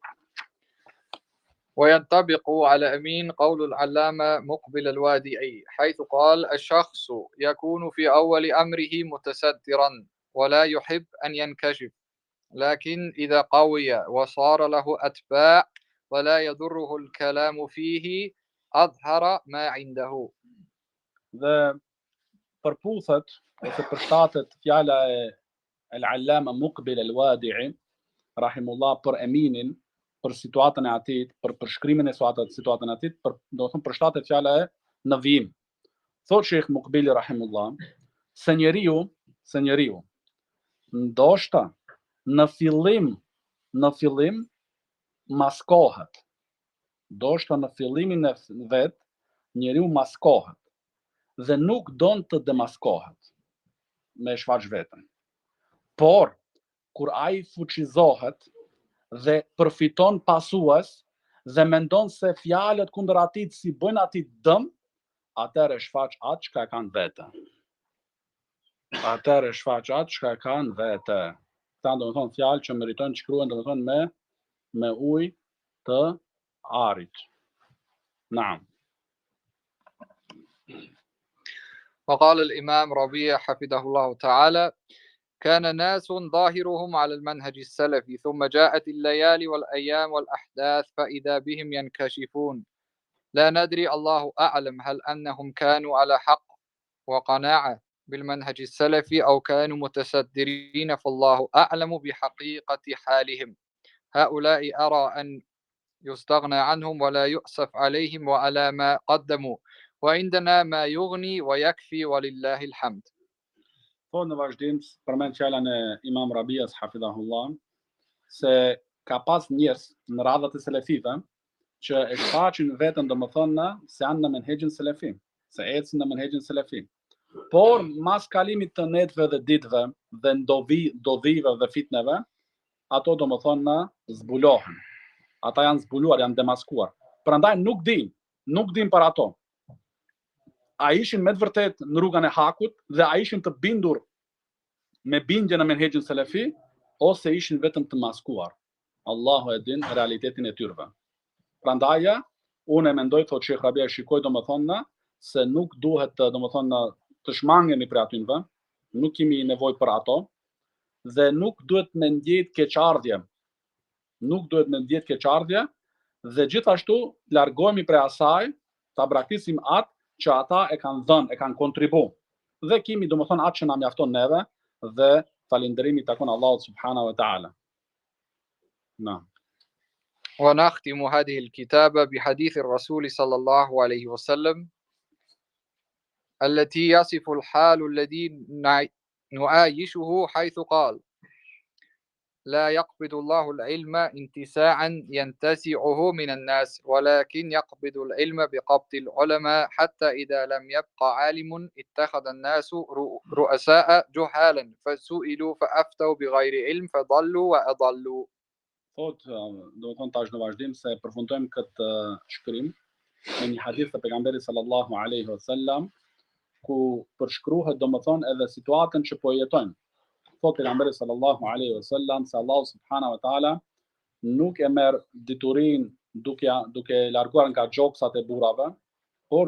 Speaker 3: وينطبق على أمين قول العلامة مقبل الوادعي حيث قال: الشخص يكون في أول أمره متسترا ولا يحب أن ينكشف، لكن إذا قوي وصار له أتباع ولا يضره الكلام فيه أظهر ما عنده.
Speaker 2: Dhe përputhet ose përshtatet fjala e al-Allama Muqbil al-Wadi'i rahimullah për Eminin, për situatën e atit, për përshkrimin e situatën e atit, do të thonë përshtatet fjala e në vijim. Thot Sheikh Muqbili rahimullah, se njeriu ndoshta në fillim maskohet. Ndoshta në fillimin e vet njeriu maskohet dhe nuk don të demaskohet me shfaq veten. Por kur ai fuqizohet dhe përfiton pasues dhe mendon se fjalët kundër atij si bëjnë atij dëm, atëherë shfaq atë çka e kanë vete. Këta domethënë fjalë që meritojnë shkruhen domethënë me ujë të arit. Naam.
Speaker 3: وقال الإمام ربيع حفظه الله تعالى: كان ناس ظاهرهم على المنهج السلفي ثم جاءت الليالي والأيام والأحداث فإذا بهم ينكشفون، لا ندري الله أعلم هل أنهم كانوا على حق وقناعة بالمنهج السلفي أو كانوا متسدرين، فالله أعلم بحقيقة حالهم. هؤلاء أرى أن يستغنى عنهم ولا يؤسف عليهم وعلى ما قدموا، وعندنا ما يغني ويكفي ولله الحمد.
Speaker 2: Po në vazhdim përmend fjalën e Imam Rabias hafidhahullah se ka pas njerëz në radhat e selefive që e shfaqin veten domethënë se janë në menhexhin selefi, se ecën në menhexhin selefi. Por mas kalimit të netëve dhe ditëve dhe ndodhive dhe fitneve, ato domethënë zbulohen. Ata janë zbuluar, janë demaskuar. Prandaj nuk din për ato. A ishin me të vërtet në rrugën e hakut dhe a ishin të bindur me bindje në menhexhin selefi ose ishin vetëm të maskuar. Allahu e din realitetin e tyre. Prandaj unë mendoj, thotë Sheikh Rabia, shikoj domethënë se nuk duhet domethënë të shmangemi për atynve, nuk kemi nevojë për ato dhe nuk duhet me ndjet keqardhje. Dhe gjithashtu largohemi prej asaj, ta braktisim atë që ata e kanë dhënë, e kanë kontribuar. Dhe kemi domethënë atë që na mjafton neve dhe falënderimi takon Allahut subhanahu wa taala. Na.
Speaker 3: ونختم هذه الكتابة بحديث الرسول صلى الله عليه وسلم التي يصف الحال الذي نعايشه حيث قال: لا يقبض الله العلم انتزاعا ينتزعه من الناس، ولكن يقبض العلم بقبض العلماء، حتى إذا لم يبق عالم اتخذ الناس رؤساء جهالا فسئلوا فأفتوا بغير علم فضلوا وأضلوا.
Speaker 2: Do të thonë tash në vazhdim se përfundojmë këtë shkrim me një hadith të pejgamberit sallallahu alaihi wasallam ku përshkruhet domethënë edhe situatën që po jetojmë. Thotë pejgamberi sallallahu alaihi wasallam se Allahu subhanahu wa taala nuk e merr diturinë duke larguar nga gjoksat e burrave, por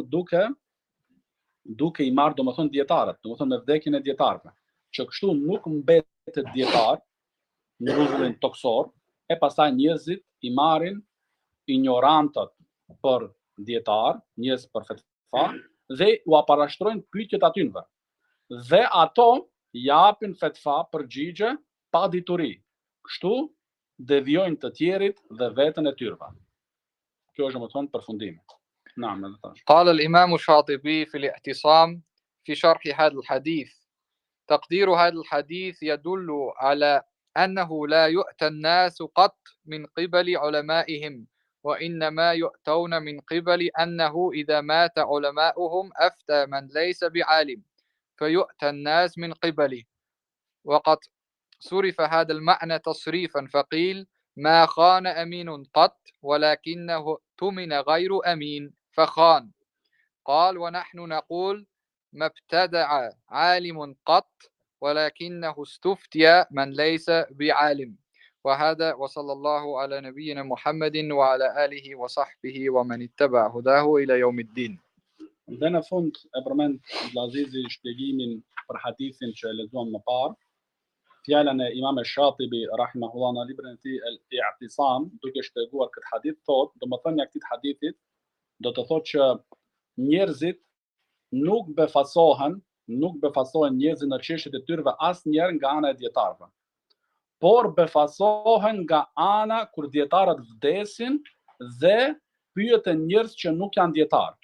Speaker 2: duke i marrë domethënë dietarët, domethënë me vdekjen e dietarëve, që kështu nuk mbetet dietar në rregullin toksor, e pastaj njerëzit i marrin ignorantët për dietar, njerëz për fetva, dhe u aparashtrojnë pyetjet atyve. Dhe ato japin fetva përgjigje pa dituri. Kështu devijojnë të tjerit dhe veten e tyre. Kjo është domethënë përfundimi. Naam, edhe tash.
Speaker 3: قال الإمام الشاطبي في الاعتصام في شرح هذا الحديث: تقدير هذا الحديث يدل على أنه لا يؤتى الناس قط من قبل علمائهم، وإنما يؤتون من قبل أنه إذا مات علماؤهم أفتى من ليس بعالم فيؤتى الناس من قبله. وقد صرف هذا المعنى تصريفا فقيل: ما خان أمين قط، ولكنه اؤتمن غير أمين فخان. قال: ونحن نقول: ما ابتدع عالم قط، ولكنه استفتي من ليس بعالم. وهذا وصلى الله على نبينا محمد وعلى آله وصحبه ومن اتبع هداه إلى يوم الدين.
Speaker 2: Dhe në fund e përmend Abdulazizi shpjegimin për hadithin që e lexuam më parë, fjalën e Imam Shatibi rahimahullah në librin e tij Al-I'tisam, duke shpjeguar këtë hadith, thotë, domethënia e këtij hadithi do të thotë që njerëzit nuk befasohen njerëzit në çështjet e tyre asnjëherë nga ana e dietarëve. Por befasohen nga ana kur dietarët vdesin dhe pyeten njerëz që nuk janë dietarë.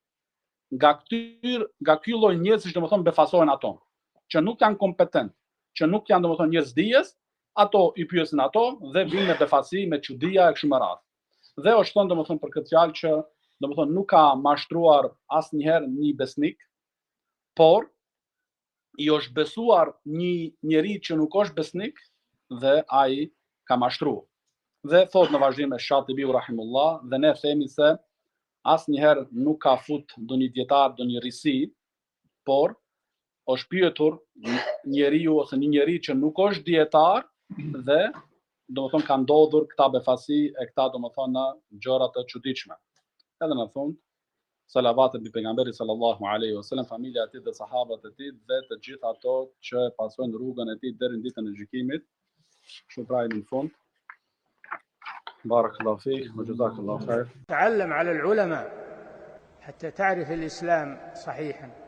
Speaker 2: Nga ky lloj njerëzish domethënë befasohen ato, që nuk janë kompetent, që nuk janë domethënë njerëz dijes, ato i pyesin ato dhe vinë me befasi, me çudia e kështu me radhë. Dhe është thënë domethënë për këtë fjalë që domethënë nuk ka mashtruar asnjëherë një besnik, por i është besuar një njeri që nuk është besnik dhe ai ka mashtruar. Dhe thot në vazhdim e Shatibiu rahimullah, dhe ne themi se asnjëherë nuk ka fut ndonjë dietar, ndonjë risi, por është pyetur njeriu ose një njeri që nuk është dietar dhe domethënë ka ndodhur këta befasi e këta domethënë gjëra të çuditshme. Edhe në fund, salavatet mbi pejgamberin sallallahu alaihi wasallam, familja e tij dhe sahabët e tij dhe të gjithë ato që pasojnë rrugën e tij deri në ditën e gjykimit. Kështu pra në fund. بارك الله فيك وجزاك الله خير.
Speaker 1: تعلم على العلماء حتى تعرف الإسلام صحيحا.